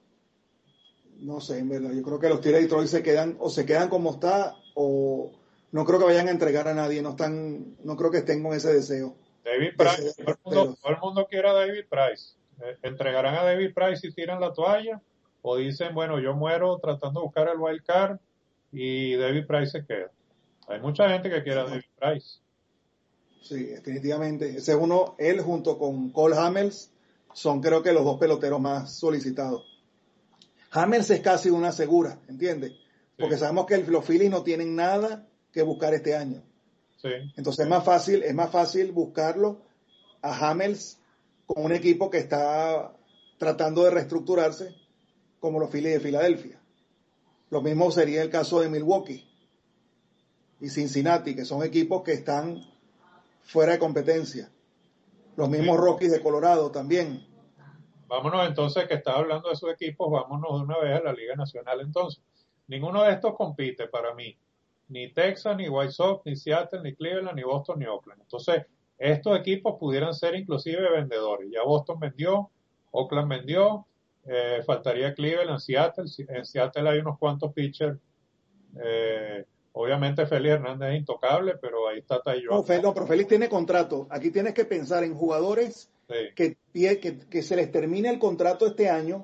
no sé, en verdad. Yo creo que los Tigres de Detroit se quedan, o se quedan como está, o no creo que vayan a entregar a nadie. No están, no creo que estén con ese deseo David de Price, ser todo el mundo, peloteros. todo el mundo quiere a David Price. Eh, ¿Entregarán a David Price si tiran la toalla? ¿O dicen, bueno, yo muero tratando de buscar el wild card y David Price se queda? Hay mucha gente que quiere a David Price. Sí, definitivamente. Ese es uno, él junto con Cole Hamels, son creo que los dos peloteros más solicitados. Hamels es casi una segura, ¿entiendes? Sí, Porque sabemos que el, los Phillies no tienen nada que buscar este año. sí. Entonces es más fácil, es más fácil buscarlo a Hamels con un equipo que está tratando de reestructurarse como los Phillies de Filadelfia. Lo mismo sería el caso de Milwaukee y Cincinnati, que son equipos que están fuera de competencia. Los Ok. mismos Rockies de Colorado también. Vámonos entonces, que estaba hablando de sus equipos, vámonos de una vez a la Liga Nacional entonces. Ninguno de estos compite para mí. Ni Texas, ni White Sox, ni Seattle, ni Cleveland, ni Boston, ni Oakland. Entonces, estos equipos pudieran ser inclusive vendedores. Ya Boston vendió, Oakland vendió, eh, faltaría Cleveland, Seattle. En Seattle hay unos cuantos pitchers. Eh, obviamente Félix Hernández es intocable, pero ahí está No, Taillon. Fel- no, pero Félix tiene contrato. Aquí tienes que pensar en jugadores Sí, que, que, que se les termine el contrato este año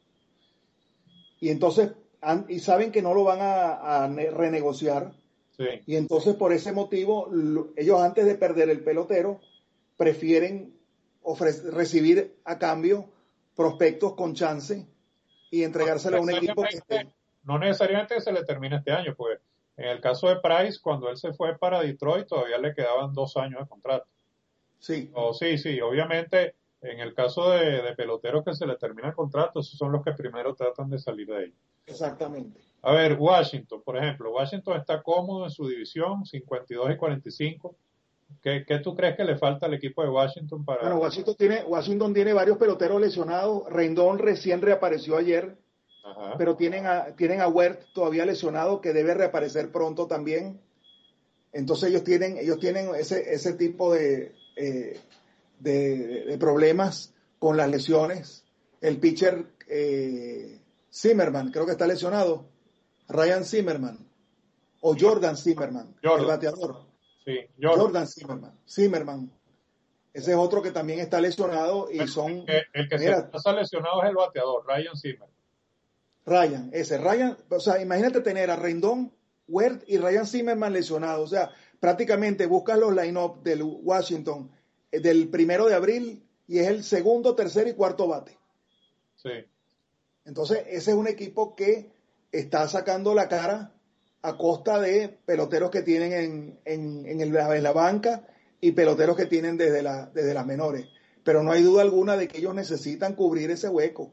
y entonces han, y saben que no lo van a, a renegociar. sí. Y entonces por ese motivo lo, ellos antes de perder el pelotero prefieren ofrecer, recibir a cambio prospectos con chance y No entregárselo a un equipo que necesariamente, esté. no necesariamente que se le termine este año, pues en el caso de Price, cuando él se fue para Detroit, todavía le quedaban dos años de contrato. Sí, O sí, sí, obviamente en el caso de, de peloteros que se le termina el contrato, esos son los que primero tratan de salir de ahí. exactamente. A ver, Washington, por ejemplo, Washington está cómodo en su división, cincuenta y dos y cuarenta y cinco. ¿Qué, qué tú crees que le falta al equipo de Washington para... Bueno, Washington tiene, Washington tiene varios peloteros lesionados. Rendón recién reapareció ayer, Ajá, pero tienen a, tienen a Wert todavía lesionado que debe reaparecer pronto también. Entonces ellos tienen, ellos tienen ese, ese tipo de, eh, de, de, problemas con las lesiones. El pitcher eh, Zimmerman, creo que está lesionado. Ryan Zimmerman o Jordan Zimmerman, el Jordan, bateador. sí, Jordan. Jordan Zimmerman. Zimmerman. Ese es otro que también está lesionado y Bueno, el son, que, el que se mira, pasa lesionado es el bateador, Ryan Zimmer. Ryan, ese Ryan, o sea, imagínate tener a Rendón, Wert y Ryan Zimmerman lesionados, o sea, prácticamente buscas los line-up del Washington eh, del primero de abril y es el segundo, tercer y cuarto bate. Sí. Entonces, ese es un equipo que está sacando la cara a costa de peloteros que tienen en, en, en, el, en la banca y peloteros que tienen desde, la, desde las menores. Pero no hay duda alguna de que ellos necesitan cubrir ese hueco.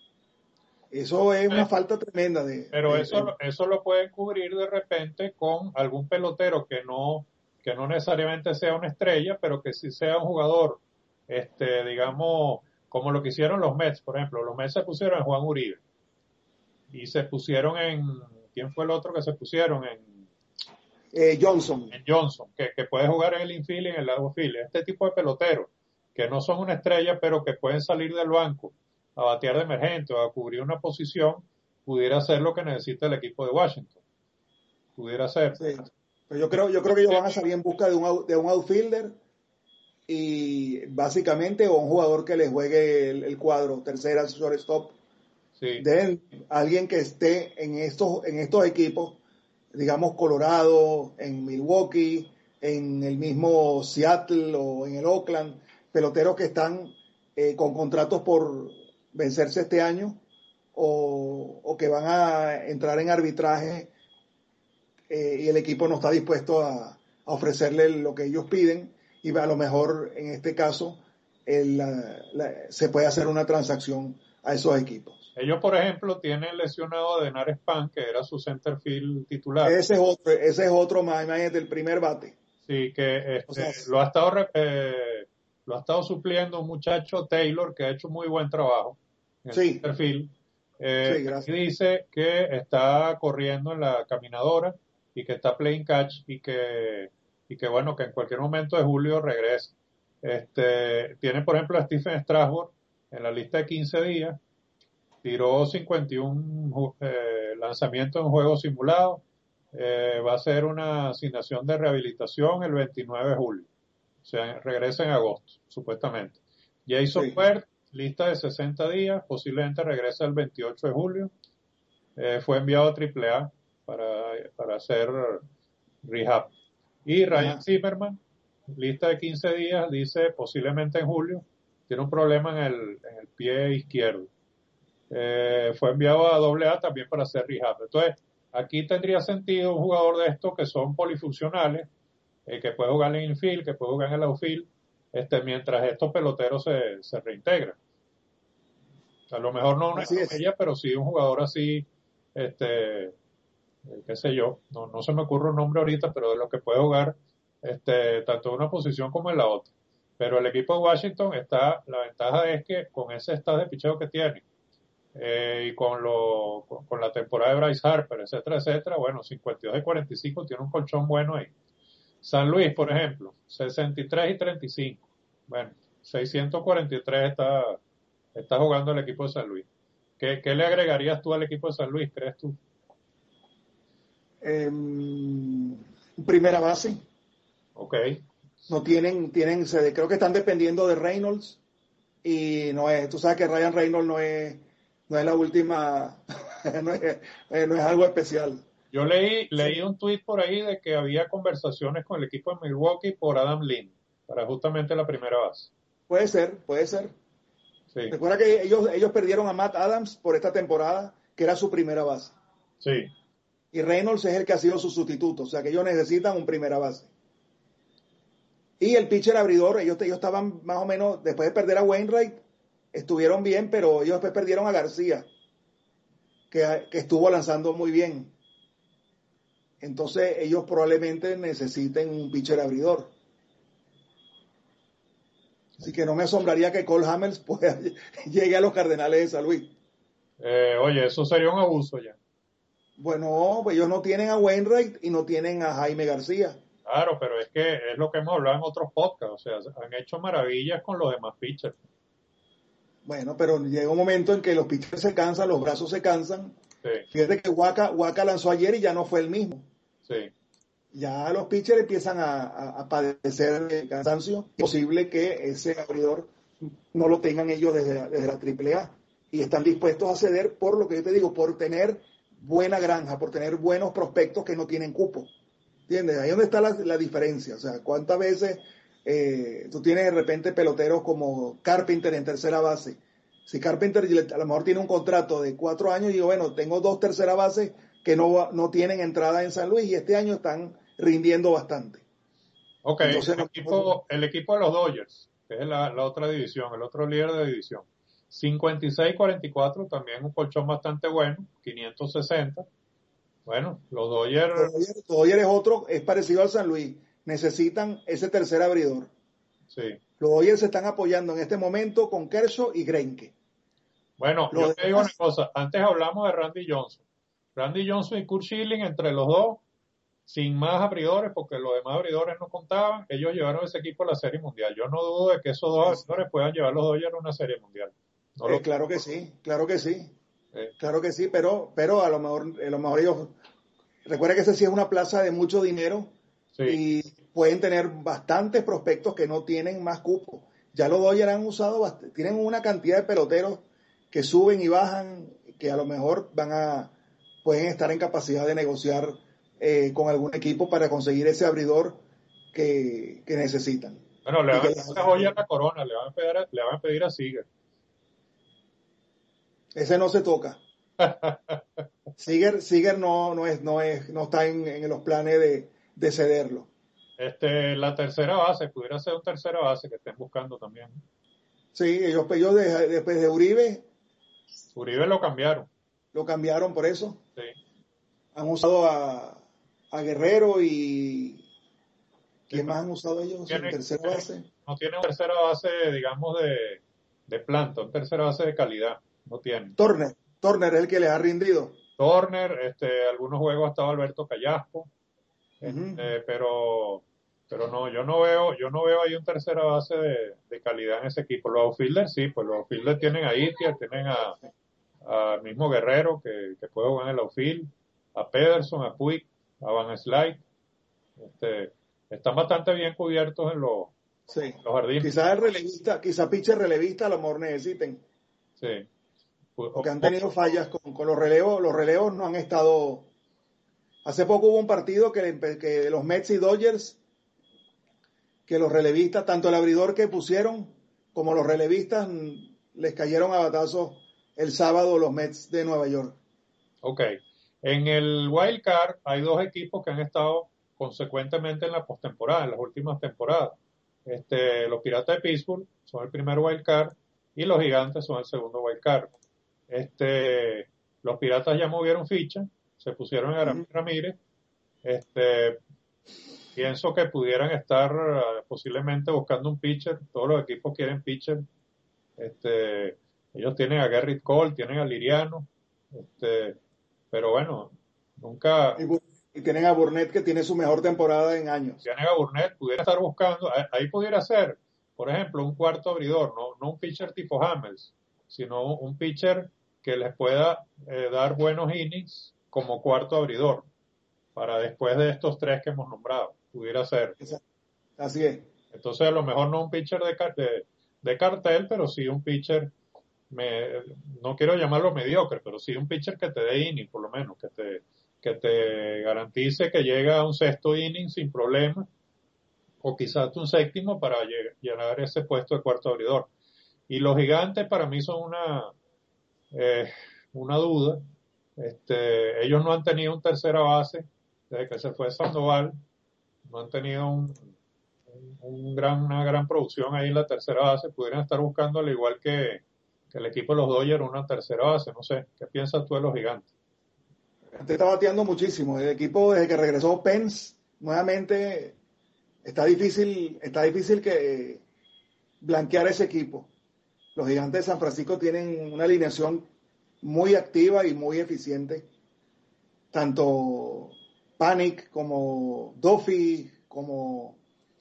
Eso es una falta tremenda de... Pero de, eso, de eso lo pueden cubrir de repente con algún pelotero que no, que no necesariamente sea una estrella, pero que sí sea un jugador, este, digamos, como lo que hicieron los Mets, por ejemplo. Los Mets se pusieron en Juan Uribe y se pusieron en, ¿quién fue el otro que se pusieron? En, eh, Johnson. en Johnson, que, que puede jugar en el infield y en el outfield. Este tipo de peloteros, que no son una estrella, pero que pueden salir del banco a batear de emergente o a cubrir una posición, pudiera ser lo que necesita el equipo de Washington. Pudiera ser. Sí. Pero yo creo, yo creo que ellos van a salir en busca de un, de un outfielder y básicamente o un jugador que les juegue el, el cuadro, tercera, shortstop, Sí. de alguien que esté en estos, en estos equipos, digamos Colorado, en Milwaukee, en el mismo Seattle o en el Oakland, peloteros que están eh, con contratos por vencerse este año o, o que van a entrar en arbitraje eh, y el equipo no está dispuesto a, a ofrecerle lo que ellos piden y a lo mejor en este caso el, la, la, se puede hacer una transacción a esos equipos. Ellos, por ejemplo, tienen lesionado a Denar Span, que era su center field titular. Ese es otro, ese es otro más, imagínate, el primer bate. Sí, que este, O sea, lo, ha estado, eh, lo ha estado supliendo un muchacho Taylor que ha hecho muy buen trabajo en el sí, center field. Eh, sí, aquí gracias. dice que está corriendo en la caminadora y que está playing catch y que, y que bueno, que en cualquier momento de julio regresa. Este, tiene, por ejemplo, a Stephen Strasburg en la lista de quince días. Tiró cincuenta y uno eh, lanzamientos en juego simulado. Eh, va a ser una asignación de rehabilitación el veintinueve de julio. O sea, regresa en agosto, supuestamente. Jason Sí. Wert, lista de sesenta días, posiblemente regresa el veintiocho de julio. Eh, fue enviado a triple A para, para hacer rehab. Y Ryan Ajá. Zimmerman, lista de quince días, dice posiblemente en julio. Tiene un problema en el, en el pie izquierdo. Eh, fue enviado a doble A también para hacer rehab. Entonces, aquí tendría sentido un jugador de estos que son polifuncionales, eh, que puede jugar en el infield, que puede jugar en el outfield, este, mientras estos peloteros se, se reintegran. A lo mejor no una Así es. estrella, pero sí un jugador así, este, eh, qué sé yo, no, no se me ocurre un nombre ahorita, pero de los que puede jugar este, tanto en una posición como en la otra. Pero el equipo de Washington está, la ventaja es que con ese estado de picheo que tiene, eh, y con, lo, con, con la temporada de Bryce Harper, etcétera, etcétera, bueno, cincuenta y dos y cuarenta y cinco tiene un colchón bueno ahí. San Luis, por ejemplo, sesenta y tres y treinta y cinco. Bueno, seiscientos cuarenta y tres está, está jugando el equipo de San Luis. ¿Qué, ¿Qué le agregarías tú al equipo de San Luis, crees tú? Eh, primera base. Ok. No tienen, tienen, se, creo que están dependiendo de Reynolds y no es, tú sabes que Ryan Reynolds no es, no es la última, no es, eh, no es algo especial. Yo leí, Sí, leí un tuit por ahí de que había conversaciones con el equipo de Milwaukee por Adam Lynn, para justamente la primera base. puede ser, puede ser. Sí, Recuerda que ellos, ellos perdieron a Matt Adams por esta temporada, que era su primera base. sí. Y Reynolds es el que ha sido su sustituto, o sea que ellos necesitan un primera base. Y el pitcher abridor, ellos, ellos estaban más o menos, después de perder a Wainwright, estuvieron bien, pero ellos después perdieron a García, que, que estuvo lanzando muy bien. Entonces ellos probablemente necesiten un pitcher abridor. Así que no me asombraría que Cole Hamels pueda, llegue a los Cardenales de San Luis. Eh, oye, eso sería un abuso ya. Bueno, pues ellos no tienen a Wainwright y no tienen a Jaime García. Claro, pero es que es lo que hemos hablado en otros podcasts, o sea, han hecho maravillas con los demás pitchers. Bueno, pero llega un momento en que los pitchers se cansan, los brazos se cansan. Sí, Fíjate que Waka, Waka lanzó ayer y ya no fue el mismo. sí. Ya los pitchers empiezan a, a, a padecer de cansancio. Es posible que ese abridor no lo tengan ellos desde la, desde la triple A. Y están dispuestos a ceder por lo que yo te digo, por tener buena granja, por tener buenos prospectos que no tienen cupo. ¿Entiendes? Ahí es donde está la, la diferencia. O sea, ¿cuántas veces eh, tú tienes de repente peloteros como Carpenter en tercera base, Si Carpenter a lo mejor tiene un contrato de cuatro años, y digo, bueno, tengo dos terceras bases que no, no tienen entrada en San Luis y este año están rindiendo bastante. Ok, Entonces, el equipo, el equipo de los Dodgers, que es la, la otra división, el otro líder de división. cincuenta y seis cuarenta y cuatro, también un colchón bastante bueno, quinientos sesenta. Bueno, los Dodgers. Los Dodgers, los Dodgers es otro, es parecido al San Luis. Necesitan ese tercer abridor. Sí. Los Dodgers se están apoyando en este momento con Kershaw y Greinke. Bueno, Lo yo te digo una demás, cosa. Antes hablamos de Randy Johnson. Randy Johnson y Kurt Schilling, entre los dos, sin más abridores, porque los demás abridores no contaban, ellos llevaron ese equipo a la Serie Mundial. Yo no dudo de que esos dos es, abridores puedan llevar a los Dodgers a una Serie Mundial. No eh, lo claro que sí, claro que sí, eh, claro que sí, pero, pero a lo mejor, a lo mejor ellos, recuerda que esa sí es una plaza de mucho dinero sí. y pueden tener bastantes prospectos que no tienen más cupo. Ya los Dodgers han usado, bast- tienen una cantidad de peloteros que suben y bajan, que a lo mejor van a, pueden estar en capacidad de negociar eh, con algún equipo para conseguir ese abridor que, que necesitan. Bueno, le Y van que a les- esa joya a la corona, le van a pedir a, le van a, pedir a Seager. ese no se toca. Seager, Seager no, no, es, no, es, no está en, en los planes de, de cederlo. Este, la tercera base, pudiera ser un tercera base que estén buscando también. Sí, ellos, ellos de- después de Uribe Uribe lo cambiaron. lo cambiaron por eso. Sí. Han usado a, a Guerrero y Sí, ¿quién más han usado ellos en tiene, tercera tiene- base? no tiene una tercera base, digamos, de, de planta, una tercera base de calidad. No tiene. Turner. Turner es el que les ha rendido. Turner, este, algunos juegos ha estado Alberto Callaspo, Uh-huh. este, pero, pero no, yo no veo, yo no veo ahí un tercera base de, de calidad en ese equipo. Los outfielders sí, pues los outfielders tienen a Itia, tienen a, a mismo Guerrero que, que puede jugar en el outfield, a Pederson, a Puig, a Van Slyke, este, están bastante bien cubiertos en los, Sí. los jardines. Quizás el relevista, quizás pitcher relevista a lo mejor necesiten, Sí. porque O- han o- tenido fallas con, con los relevos. Los relevos no han estado. Hace poco hubo un partido que, que los Mets y Dodgers, que los relevistas, tanto el abridor que pusieron como los relevistas, les cayeron a batazos el sábado los Mets de Nueva York. ok. En el Wild Card hay dos equipos que han estado consecuentemente en la postemporada, en las últimas temporadas. Este, los Piratas de Pittsburgh son el primer Wild Card y los Gigantes son el segundo Wild Card. Este, los Piratas ya movieron ficha, se pusieron a Aramí Uh-huh. Ramírez. Este, pienso que pudieran estar uh, posiblemente buscando un pitcher. Todos los equipos quieren pitcher. Este, ellos tienen a Gerrit Cole, tienen a Liriano. Este, pero bueno, nunca Y, y tienen a Burnett que tiene su mejor temporada en años. tienen a Burnett, pudiera estar buscando, ahí, ahí pudiera ser, por ejemplo, un cuarto abridor, no, no un pitcher tipo Hamels, sino un pitcher que les pueda eh, dar buenos innings como cuarto abridor, para después de estos tres que hemos nombrado, pudiera ser. Así es. Entonces, a lo mejor no un pitcher de, de, de cartel, pero sí un pitcher, me, no quiero llamarlo mediocre, pero sí un pitcher que te dé inning, por lo menos, que te, que te garantice que llega a un sexto inning sin problema, o quizás un séptimo para llenar ese puesto de cuarto abridor. Y los gigantes para mí son una, eh, una duda. Este, ellos no han tenido un tercera base desde que se fue Sandoval, no han tenido un, un, un gran, una gran producción ahí en la tercera base. Pudieran estar buscando, al igual que, que el equipo de los Dodgers, una tercera base. No sé, ¿qué piensas tú de los gigantes? Te está bateando muchísimo. El equipo, desde que regresó Pence, nuevamente está difícil, está difícil que blanquear ese equipo. Los Gigantes de San Francisco tienen una alineación muy activa y muy eficiente. Tanto Panic como Duffy, como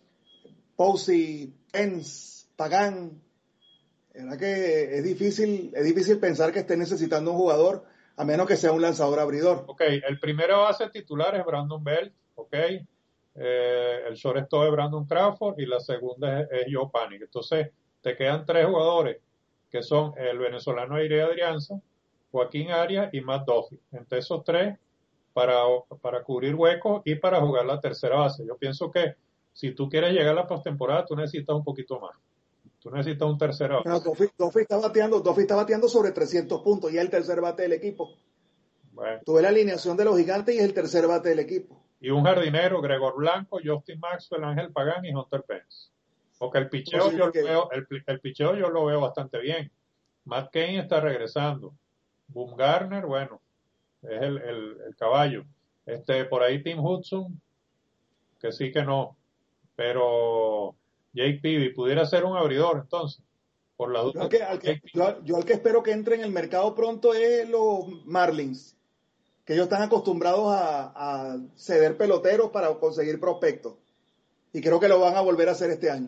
Posey, Pence, Pagan. La verdad que es difícil, es difícil pensar que esté necesitando un jugador a menos que sea un lanzador abridor. Ok, el primero base titular es Brandon Belt, ok. Eh, el shortstop es Brandon Crawford y la segunda es, es Joe Panic. Entonces, te quedan tres jugadores que son el venezolano Aire Adrianza, Joaquín Arias y Matt Duffy. Entre esos tres, para, para cubrir huecos y para jugar la tercera base. Yo pienso que si tú quieres llegar a la postemporada, tú necesitas un poquito más. Tú necesitas un tercer base. Bueno, Duffy, Duffy está bateando, Duffy está bateando sobre trescientos puntos y es el tercer bate del equipo. Bueno. Tuve la alineación de los Gigantes y es el tercer bate del equipo. Y un jardinero, Gregor Blanco, Justin Maxwell, Ángel Pagán y Hunter Pence. Porque el picheo, yo lo veo, el, el picheo yo lo veo bastante bien. Matt Cain está regresando. Bumgarner, bueno, es el, el, el caballo. Este, por ahí Tim Hudson, que sí que no. Pero Jake Peavy pudiera ser un abridor, entonces. Por la duda. Yo al, que, al que, yo, yo al que espero que entre en el mercado pronto es los Marlins, que ellos están acostumbrados a, a ceder peloteros para conseguir prospectos. Y creo que lo van a volver a hacer este año.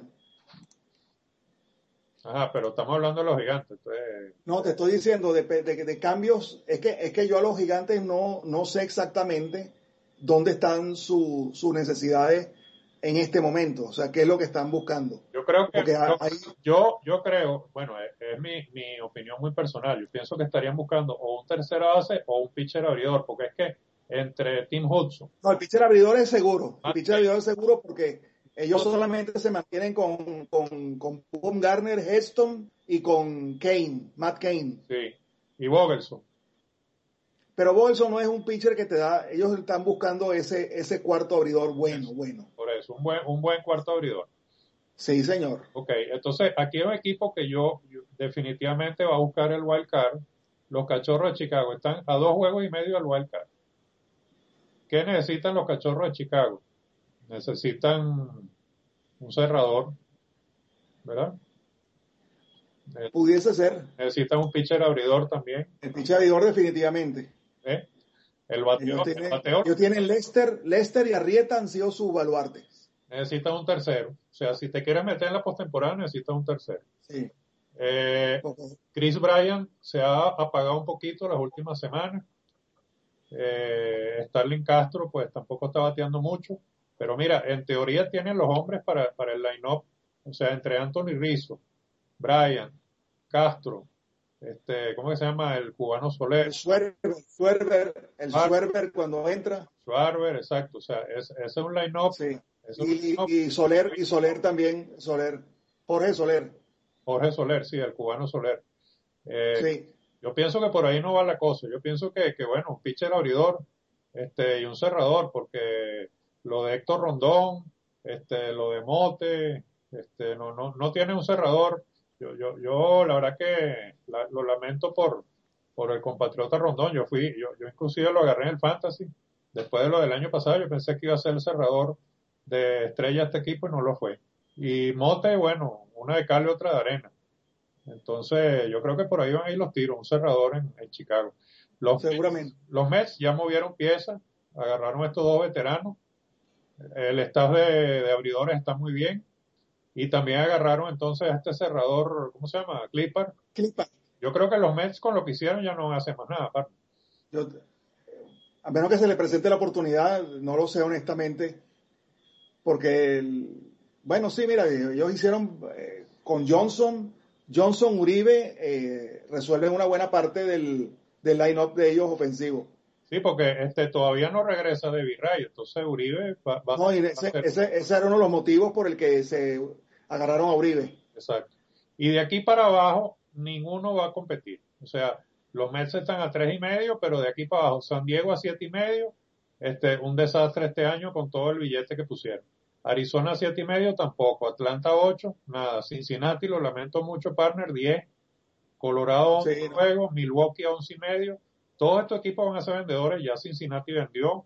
Ajá, pero estamos hablando de los Gigantes. Entonces... No, te estoy diciendo de, de, de cambios. Es que, es que yo a los Gigantes no, no sé exactamente dónde están su, sus necesidades en este momento. O sea, qué es lo que están buscando. Yo creo que yo, hay... yo, yo creo, bueno, es, es mi, mi opinión muy personal. Yo pienso que estarían buscando o un tercera base o un pitcher abridor, porque es que entre Tim Hudson. No, el pitcher abridor es seguro. El pitcher abridor es seguro porque ellos solamente se mantienen con, con, con Bumgarner, Heston y con Kane, Matt Cain. Sí, y Vogelson. Pero Vogelson no es un pitcher que te da, ellos están buscando ese, ese cuarto abridor bueno, bueno. Por eso, un buen, un buen cuarto abridor. Sí, señor. Ok, entonces aquí hay un equipo que yo, yo definitivamente va a buscar el wild card. Los Cachorros de Chicago están a dos juegos y medio del wild card. ¿Qué necesitan los Cachorros de Chicago? Necesitan un cerrador, ¿verdad? Pudiese ser. Necesitan un pitcher abridor también. El pitcher abridor definitivamente. ¿Eh? El bateo, ellos tienen, el bateo. Ellos tienen Lester, Lester y Arrieta han sido sus baluartes. Necesitan un tercero. O sea, si te quieres meter en la postemporada, necesitas un tercero. Sí. Eh, Chris Bryant se ha apagado un poquito las últimas semanas. Eh, Starling Castro, pues tampoco está bateando mucho. Pero mira, en teoría tienen los hombres para, para el line-up. O sea, entre Anthony Rizzo, Bryant, Castro, este, ¿cómo que se llama? El cubano Soler. El Schwarber, Schwarber el Schwarber cuando entra. Schwarber, exacto. O sea, ese es un line-up. Sí. Es un y, line y Soler, y Soler también, Soler. Jorge Soler. Jorge Soler, sí, el cubano Soler. Eh, sí. Yo pienso que por ahí no va la cosa. Yo pienso que, que bueno, un pitcher abridor este, y un cerrador, porque lo de Héctor Rondón, este, lo de Mote, este, no, no, no tiene un cerrador. Yo, yo, yo la verdad que la, lo lamento por, por el compatriota Rondón. Yo fui, yo, yo inclusive lo agarré en el Fantasy. Después de lo del año pasado, yo pensé que iba a ser el cerrador de estrella este equipo y no lo fue. Y Mote, bueno, una de cal y otra de arena. Entonces, yo creo que por ahí van a ir los tiros, un cerrador en, en Chicago. Los Seguramente. Mets, los Mets ya movieron piezas, agarraron estos dos veteranos. El staff de, de abridores está muy bien. Y también agarraron entonces a este cerrador, ¿cómo se llama? Clipper. Clipper. Yo creo que los Mets con lo que hicieron ya no hacen más nada. Aparte. Yo, a menos que se le presente la oportunidad, no lo sé honestamente, porque, el, bueno, sí, mira, ellos hicieron eh, con Johnson, Johnson, Uribe, eh, resuelven una buena parte del, del line-up de ellos ofensivo. Sí, porque este todavía no regresa de Virrey, entonces Uribe va, va no, y ese, a ese, ese era uno de los motivos por el que se agarraron a Uribe. Exacto. Y de aquí para abajo, ninguno va a competir. O sea, los Mets están a tres y medio, pero de aquí para abajo, San Diego a siete y medio, este, un desastre este año con todo el billete que pusieron. Arizona a siete y medio tampoco, Atlanta ocho, nada, Cincinnati, lo lamento mucho, partner, diez, Colorado once sí, juegos, no. Milwaukee a once y medio, todos estos equipos van a ser vendedores, ya Cincinnati vendió,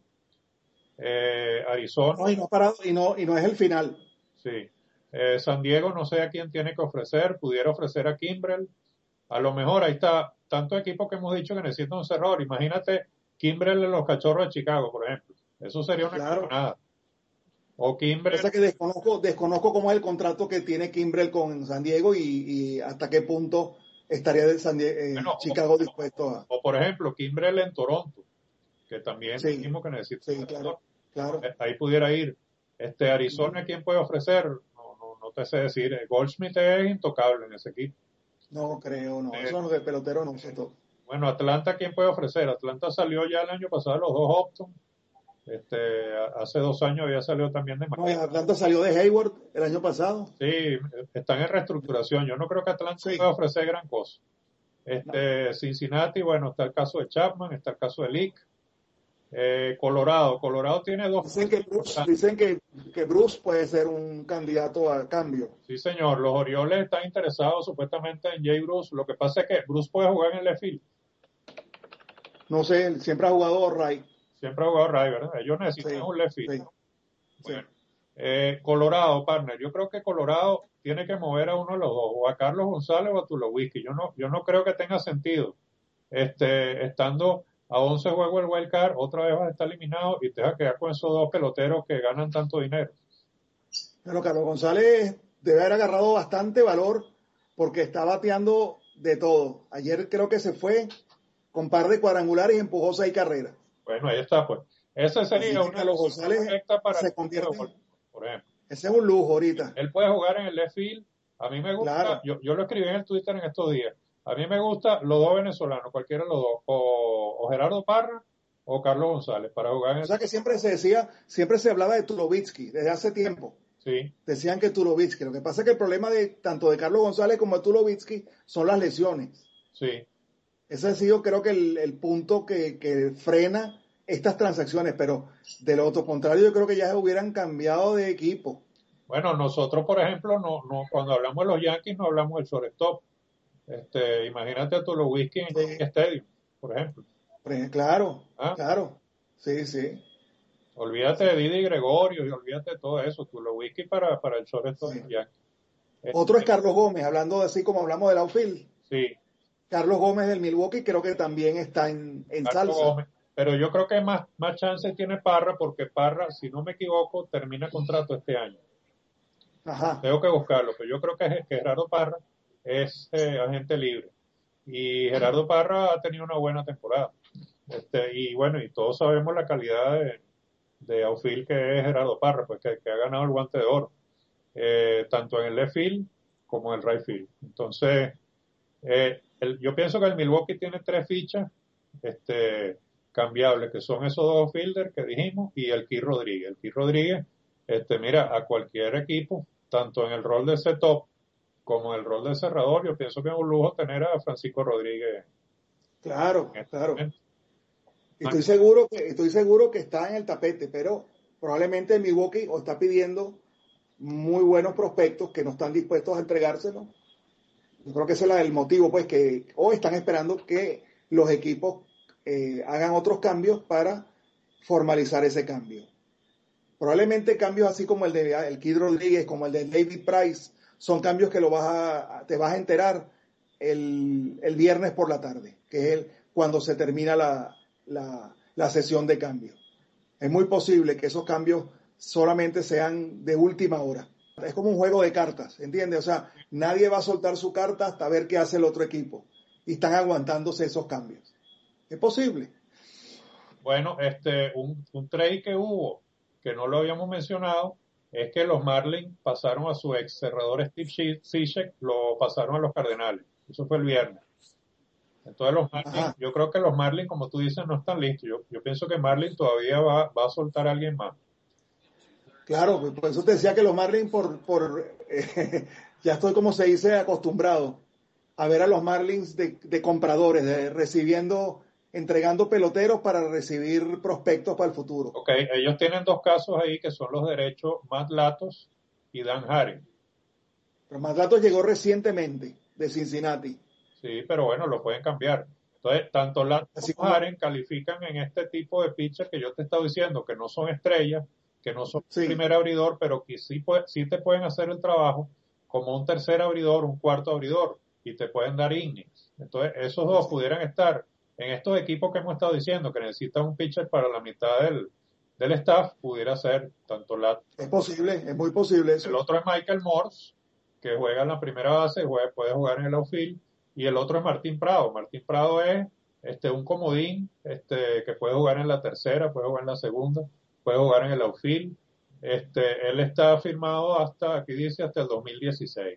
eh, Arizona. No, y no parado, y no, y no es el final. Sí. Eh, San Diego no sé a quién tiene que ofrecer, pudiera ofrecer a Kimbrel, a lo mejor ahí está, tantos equipos que hemos dicho que necesitan un cerrador, imagínate Kimbrel en los Cachorros de Chicago, por ejemplo, eso sería una claro. nada. O Kimbrel. O sea que desconozco, desconozco cómo es el contrato que tiene Kimbrel con San Diego y, y hasta qué punto estaría de San Diego, eh, bueno, Chicago o, dispuesto a. O por ejemplo, Kimbrel en Toronto, que también sí, mismo que necesita. Sí, claro, claro. Ahí pudiera ir. Este Arizona, ¿quién puede ofrecer? No, no, no te sé decir. Goldschmidt es intocable en ese equipo. No creo, no. Eh, Eso no de pelotero no sé todo. Bueno, Atlanta, ¿quién puede ofrecer? Atlanta salió ya el año pasado los dos Upton. Este, hace dos años había salido también de no, Atlanta salió de Hayward el año pasado. Sí, están en reestructuración. Yo no creo que Atlanta Sí, pueda ofrecer gran cosa. no. Este, Cincinnati, bueno, está el caso de Chapman, está el caso de Leak. Eh, Colorado, Colorado tiene dos Dicen piezas que Bruce, importantes. dicen que, que Bruce puede ser un candidato a cambio. Sí, señor, los Orioles están interesados supuestamente en Jay Bruce. Lo que pasa es que Bruce puede jugar en el left field. No sé, él siempre ha jugado Ray. Siempre ha jugado right, ¿verdad? Ellos necesitan Sí, un left field. sí, sí. Bueno, eh, Colorado, partner. Yo creo que Colorado tiene que mover a uno de los dos, o a Carlos González o a Tulowitzki. Yo no, yo no creo que tenga sentido. Este, estando a once juegos el wild card, otra vez vas a estar eliminado y te vas a quedar con esos dos peloteros que ganan tanto dinero. Pero Carlos González debe haber agarrado bastante valor porque está bateando de todo. Ayer creo que se fue con par de cuadrangulares y empujó seis carreras. Bueno, ahí está, pues. Esa Así sería que una Carlos elección González perfecta para el se partido de convierte golf, en... por ejemplo. Ese es un lujo ahorita. Él puede jugar en el left field. A mí me gusta, Claro. yo, yo lo escribí en el Twitter en estos días. A mí me gusta los dos venezolanos, cualquiera de los dos, o, o Gerardo Parra o Carlos González, para jugar en O el... sea que siempre se decía, siempre se hablaba de Tulowitzki desde hace tiempo. Sí, Decían que Tulowitzki. Lo que pasa es que el problema de tanto de Carlos González como de Tulowitzki son las lesiones. sí. Ese ha sido creo que el, el punto que, que frena estas transacciones, pero de lo otro contrario yo creo que ya se hubieran cambiado de equipo. Bueno, nosotros, por ejemplo, no, no, cuando hablamos de los Yankees no hablamos del shortstop. Este, imagínate a Tulowitzki en Sí, Yankee Stadium, por ejemplo. claro, ¿Ah? claro. Sí, sí, Olvídate de Didi Gregorio y olvídate de todo eso. Tulowitzki para, para el shortstop de sí. los Yankees. Otro es Este, Carlos Gómez, hablando de así como hablamos del outfield. sí, Carlos Gómez del Milwaukee creo que también está en, en Carlos salsa. Gómez. Pero yo creo que más, más chance tiene Parra porque Parra, si no me equivoco, termina contrato este año. Ajá, Tengo que buscarlo, pero yo creo que, que Gerardo Parra es eh, agente libre. Y Gerardo Parra ha tenido una buena temporada. Este, y bueno, y todos sabemos la calidad de, de outfield que es Gerardo Parra, pues que, que ha ganado el guante de oro, eh, tanto en el left field como en el right field. Entonces, eh, el, yo pienso que el Milwaukee tiene tres fichas este, cambiables, que son esos dos fielders que dijimos y el Keith Rodríguez. El Keith Rodríguez, este, mira, a cualquier equipo, tanto en el rol de setup como en el rol de cerrador, yo pienso que es un lujo tener a Francisco Rodríguez claro, en este claro. momento. Y estoy seguro que estoy seguro que está en el tapete, pero probablemente el Milwaukee o está pidiendo muy buenos prospectos que no están dispuestos a entregárselo. Yo creo que ese es el motivo, pues, que o están esperando que los equipos eh, hagan otros cambios para formalizar ese cambio. Probablemente cambios así como el de el Kid Rodríguez, como el de David Price, son cambios que lo vas a, te vas a enterar el, el viernes por la tarde, que es el, cuando se termina la, la, la sesión de cambio. Es muy posible que esos cambios solamente sean de última hora. Es como un juego de cartas, ¿entiendes? O sea, nadie va a soltar su carta hasta ver qué hace el otro equipo. Y están aguantándose esos cambios. Es posible. Bueno, este, un, un trade que hubo, que no lo habíamos mencionado, es que los Marlins pasaron a su ex cerrador Steve Cishek, lo pasaron a los Cardenales. Eso fue el viernes. Entonces los Marlins, Ajá. yo creo que los Marlins, como tú dices, no están listos. Yo, yo pienso que Marlins todavía va, va a soltar a alguien más. Claro, pues por eso te decía que los Marlins, por, por eh, ya estoy como se dice acostumbrado a ver a los Marlins de, de compradores, de recibiendo, entregando peloteros para recibir prospectos para el futuro. Ok, ellos tienen dos casos ahí que son los derechos Matt Latos y Dan Haren. Pero Mandatos llegó recientemente de Cincinnati, Sí, pero bueno, lo pueden cambiar. Entonces, tanto Latos así como como, Haren califican en este tipo de pitchers que yo te he estado diciendo, que no son estrellas, que no son sí, primer abridor, pero que sí, puede, sí te pueden hacer el trabajo como un tercer abridor, un cuarto abridor, y te pueden dar innings. Entonces, esos dos sí. pudieran estar en estos equipos que hemos estado diciendo, que necesitan un pitcher para la mitad del, del staff, pudiera ser tanto Latos. Es posible, es muy posible El eso. otro es Michael Morse, que juega en la primera base, juega, puede jugar en el outfield, y el otro es Martín Prado. Martín Prado es este, un comodín este, que puede jugar en la tercera, puede jugar en la segunda, puede jugar en el outfield. Este, él está firmado hasta, aquí dice, hasta el dos mil dieciséis.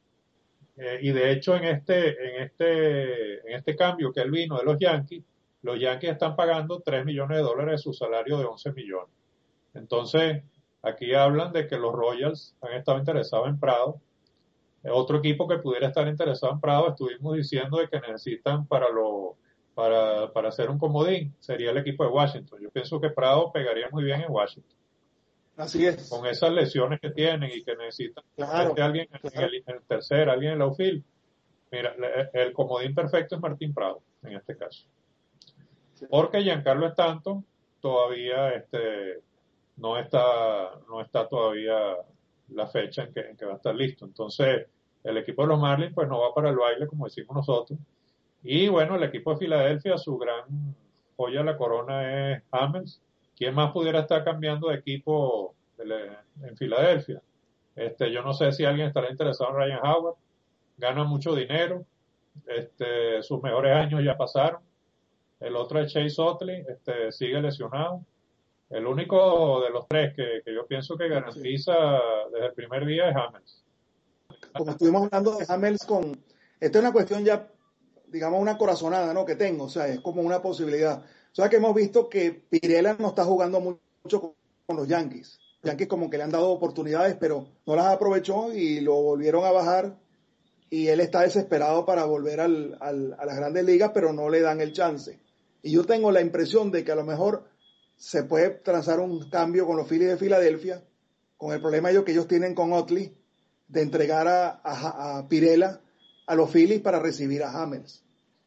Eh, y de hecho en este, en este, en este cambio que él vino de los Yankees, los Yankees están pagando tres millones de dólares de su salario de once millones. Entonces, aquí hablan de que los Royals han estado interesados en Prado Otro equipo que pudiera estar interesado en Prado, estuvimos diciendo de que necesitan para lo, para, para hacer un comodín, sería el equipo de Washington. Yo pienso que Prado pegaría muy bien en Washington. Así es. Con esas lesiones que tienen y que necesitan Claro, este alguien en claro. el, en el tercer, alguien en el outfield. Mira, el comodín perfecto es Martín Prado, en este caso. Sí. Porque Giancarlo Stanton todavía este, no está, no está todavía la fecha en que, en que va a estar listo. Entonces, el equipo de los Marlins pues no va para el baile, como decimos nosotros. Y bueno, el equipo de Filadelfia, su gran joya de la corona es Hamels. ¿Quién más pudiera estar cambiando de equipo en Filadelfia? Este, yo no sé si alguien estará interesado en Ryan Howard. Gana mucho dinero. Este, sus mejores años ya pasaron. El otro es Chase Utley, este, sigue lesionado. El único de los tres que, que yo pienso que Sí. garantiza desde el primer día es Hamels. Como estuvimos hablando de Hamels con, esta es una cuestión ya, digamos, una corazonada, ¿no? Que tengo, o sea, es como una posibilidad. O sea, que hemos visto que Pirela no está jugando mucho con, con los Yankees. Los Yankees como que le han dado oportunidades, pero no las aprovechó y lo volvieron a bajar y él está desesperado para volver al, al, a las grandes ligas, pero no le dan el chance. Y yo tengo la impresión de que a lo mejor se puede trazar un cambio con los Phillies de Filadelfia, con el problema ellos que ellos tienen con Otley, de entregar a, a, a Pirela a los Phillies para recibir a Hamels.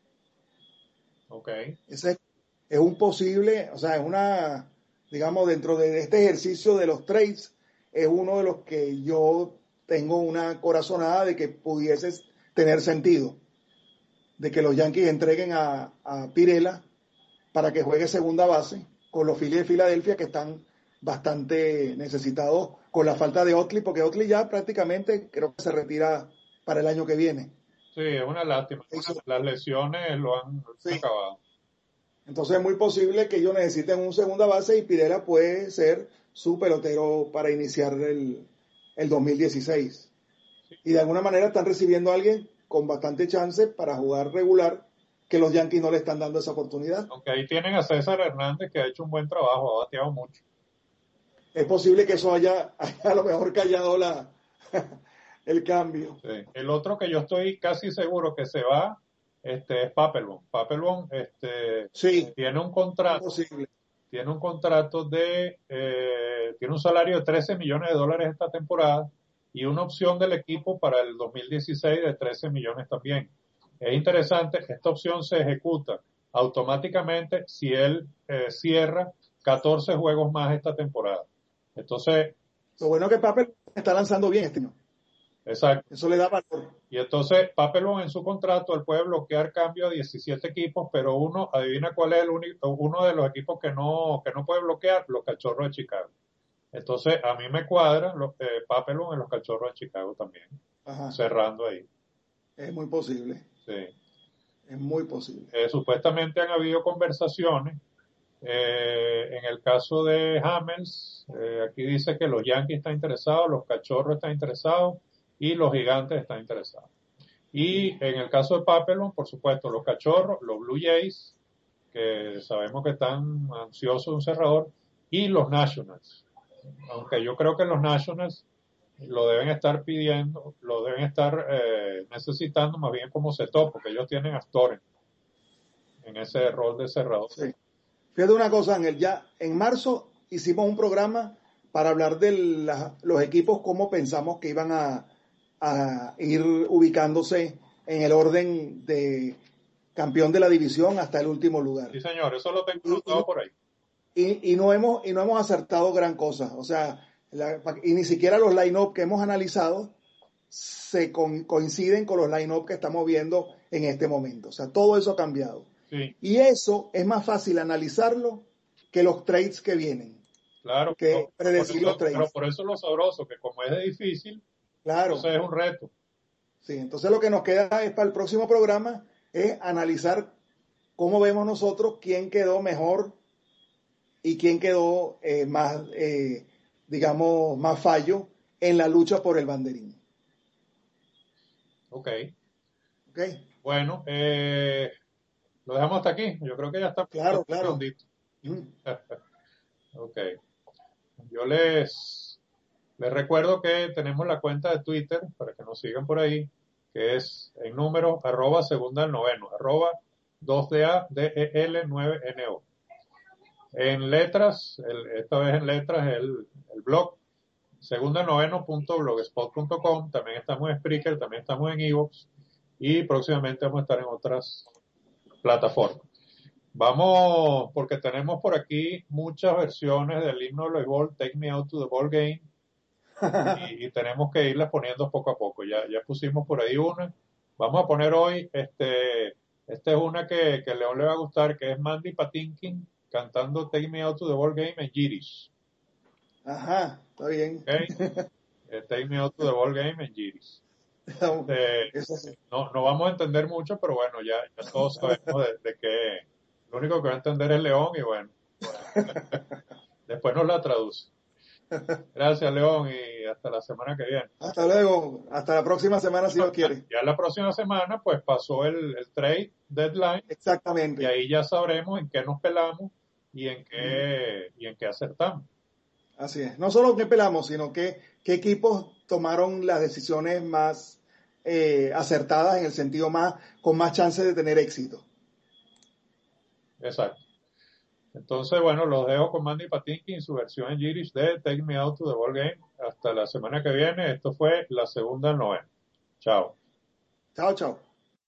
Okay. Ese es un posible, o sea, es una, digamos, dentro de este ejercicio de los trades, es uno de los que yo tengo una corazonada de que pudiese tener sentido, de que los Yankees entreguen a, a Pirela para que juegue segunda base con los Phillies de Filadelfia que están bastante necesitados con la falta de Otley, porque Otley ya prácticamente creo que se retira para el año que viene. Sí, es una lástima. Eso, Las lesiones lo han, lo han sí. acabado. Entonces es muy posible que ellos necesiten un segunda base y Pirela puede ser su pelotero para iniciar el, el dos mil dieciséis. Sí, Y de alguna manera están recibiendo a alguien con bastante chance para jugar regular que los Yankees no le están dando esa oportunidad. aunque ahí tienen a César Hernández que ha hecho un buen trabajo, ha bateado mucho. Es posible que eso haya, haya a lo mejor callado la, el cambio. Sí. El otro que yo estoy casi seguro que se va este, es Papelbon. Papelbon este, Sí, tiene un contrato, posible. tiene un contrato de, eh, tiene un salario de trece millones de dólares esta temporada y una opción del equipo para el dos mil dieciséis de trece millones también. Es interesante, esta opción se ejecuta automáticamente si él eh, cierra catorce juegos más esta temporada. Entonces, Lo bueno es que Papel está lanzando bien este año. exacto. Eso le da valor. Y entonces Papelbon en su contrato él puede bloquear cambio a diecisiete equipos, pero uno, adivina cuál es el único, uno de los equipos que no, que no puede bloquear, los Cachorros de Chicago. Entonces a mí me cuadra los, eh, Papelbon en los Cachorros de Chicago también, Ajá. cerrando ahí. Es muy posible. Sí. Es muy posible. Eh, supuestamente han habido conversaciones. Eh, en el caso de Hamels, eh, aquí dice que los Yankees están interesados, los Cachorros están interesados y los Gigantes están interesados. Y en el caso de Papelbon, por supuesto, los Cachorros, los Blue Jays, que sabemos que están ansiosos de un cerrador, y los Nationals. Aunque yo creo que los Nationals lo deben estar pidiendo, lo deben estar eh, necesitando más bien como setup, porque ellos tienen a Storen en ese rol de cerrador. Sí. Fíjate una cosa, Ángel, ya en marzo hicimos un programa para hablar de la, los equipos, cómo pensamos que iban a, a, ir ubicándose en el orden de campeón de la división hasta el último lugar. Sí, señor, eso lo tengo Y, anotado por ahí. y, y, no, hemos, y no hemos acertado gran cosa. O sea, la, y ni siquiera los line-up que hemos analizado se co coinciden con los line-up que estamos viendo en este momento. O sea, todo eso ha cambiado. Sí, Y eso es más fácil analizarlo que los trades que vienen, claro, que no, pero, por predecir los eso, pero trades. por eso lo sabroso, que como es de difícil, Claro, entonces es un reto. sí. Entonces lo que nos queda es para el próximo programa es analizar cómo vemos nosotros quién quedó mejor y quién quedó eh, más, eh, digamos, más fallo en la lucha por el banderín. Ok, ¿Ok? bueno, eh, lo dejamos hasta aquí. Yo creo que ya está Claro, claro. redondito. Mm. Ok. Yo les Les recuerdo que tenemos la cuenta de Twitter para que nos sigan por ahí, que es en número arroba segunda al noveno, arroba dos D A D E L nueve N O. En letras, el, esta vez en letras, el, el blog segunda al noveno punto blogspot punto com. También estamos en Spreaker, también estamos en iVoox y próximamente vamos a estar en otras plataformas. Vamos, porque tenemos por aquí muchas versiones del himno del béisbol, Take Me Out to the Ball Game, y, y tenemos que irlas poniendo poco a poco. Ya, ya pusimos por ahí una. Vamos a poner hoy, este, esta es una que, que a León le va a gustar, que es Mandy Patinkin cantando Take Me Out to the Ball Game en Yiddish. Ajá, está bien. Okay. Eh, Take Me Out to the Ball Game en Yiddish. Este, no, no vamos a entender mucho, pero bueno, ya, ya todos sabemos de, de que lo único que va a entender es León y bueno, bueno después nos la traduce. Gracias, León, y hasta la semana que viene. Hasta luego, hasta la próxima semana si Dios quiere. Ya la próxima semana pues pasó el, el trade deadline. Exactamente. Y ahí ya sabremos en qué nos pelamos y en qué, mm. y en qué acertamos. Así es, no solo qué pelamos, sino que qué equipos tomaron las decisiones más eh, acertadas en el sentido más, con más chances de tener éxito. Exacto. Entonces, bueno, los dejo con Mandy Patinkin, su versión en Yiddish de Take Me Out to the Ball Game. Hasta la semana que viene. Esto fue la segunda novena. Chao. Chao, chao.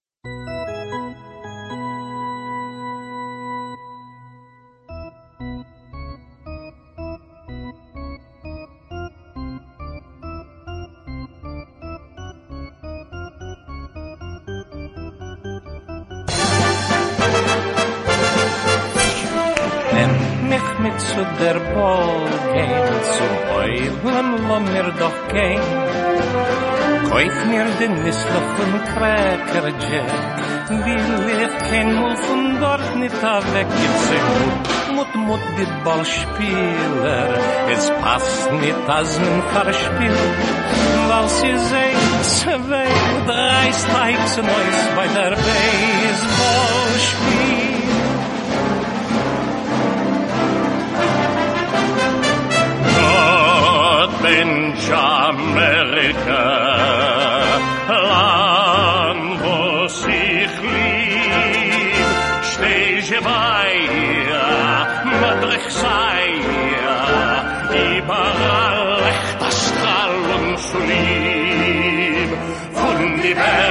Mit zu der Ballgame zu heulen, lo mir doch gehen. Kauf mir den Nissloch und Cracker Jack, will ich kein Mut von dort nicht weg. Gibt's ein Mut, Mut, die Ballspieler, es passt nicht, als man verspielt. Weil sie sehen, zwei, drei Steigs Neues bei der Baseballspiel. Benjamerika, Land, wo sich lieb, steh je bei, madrich sei, überall echt das Strahl und zu lieb, von die Welt.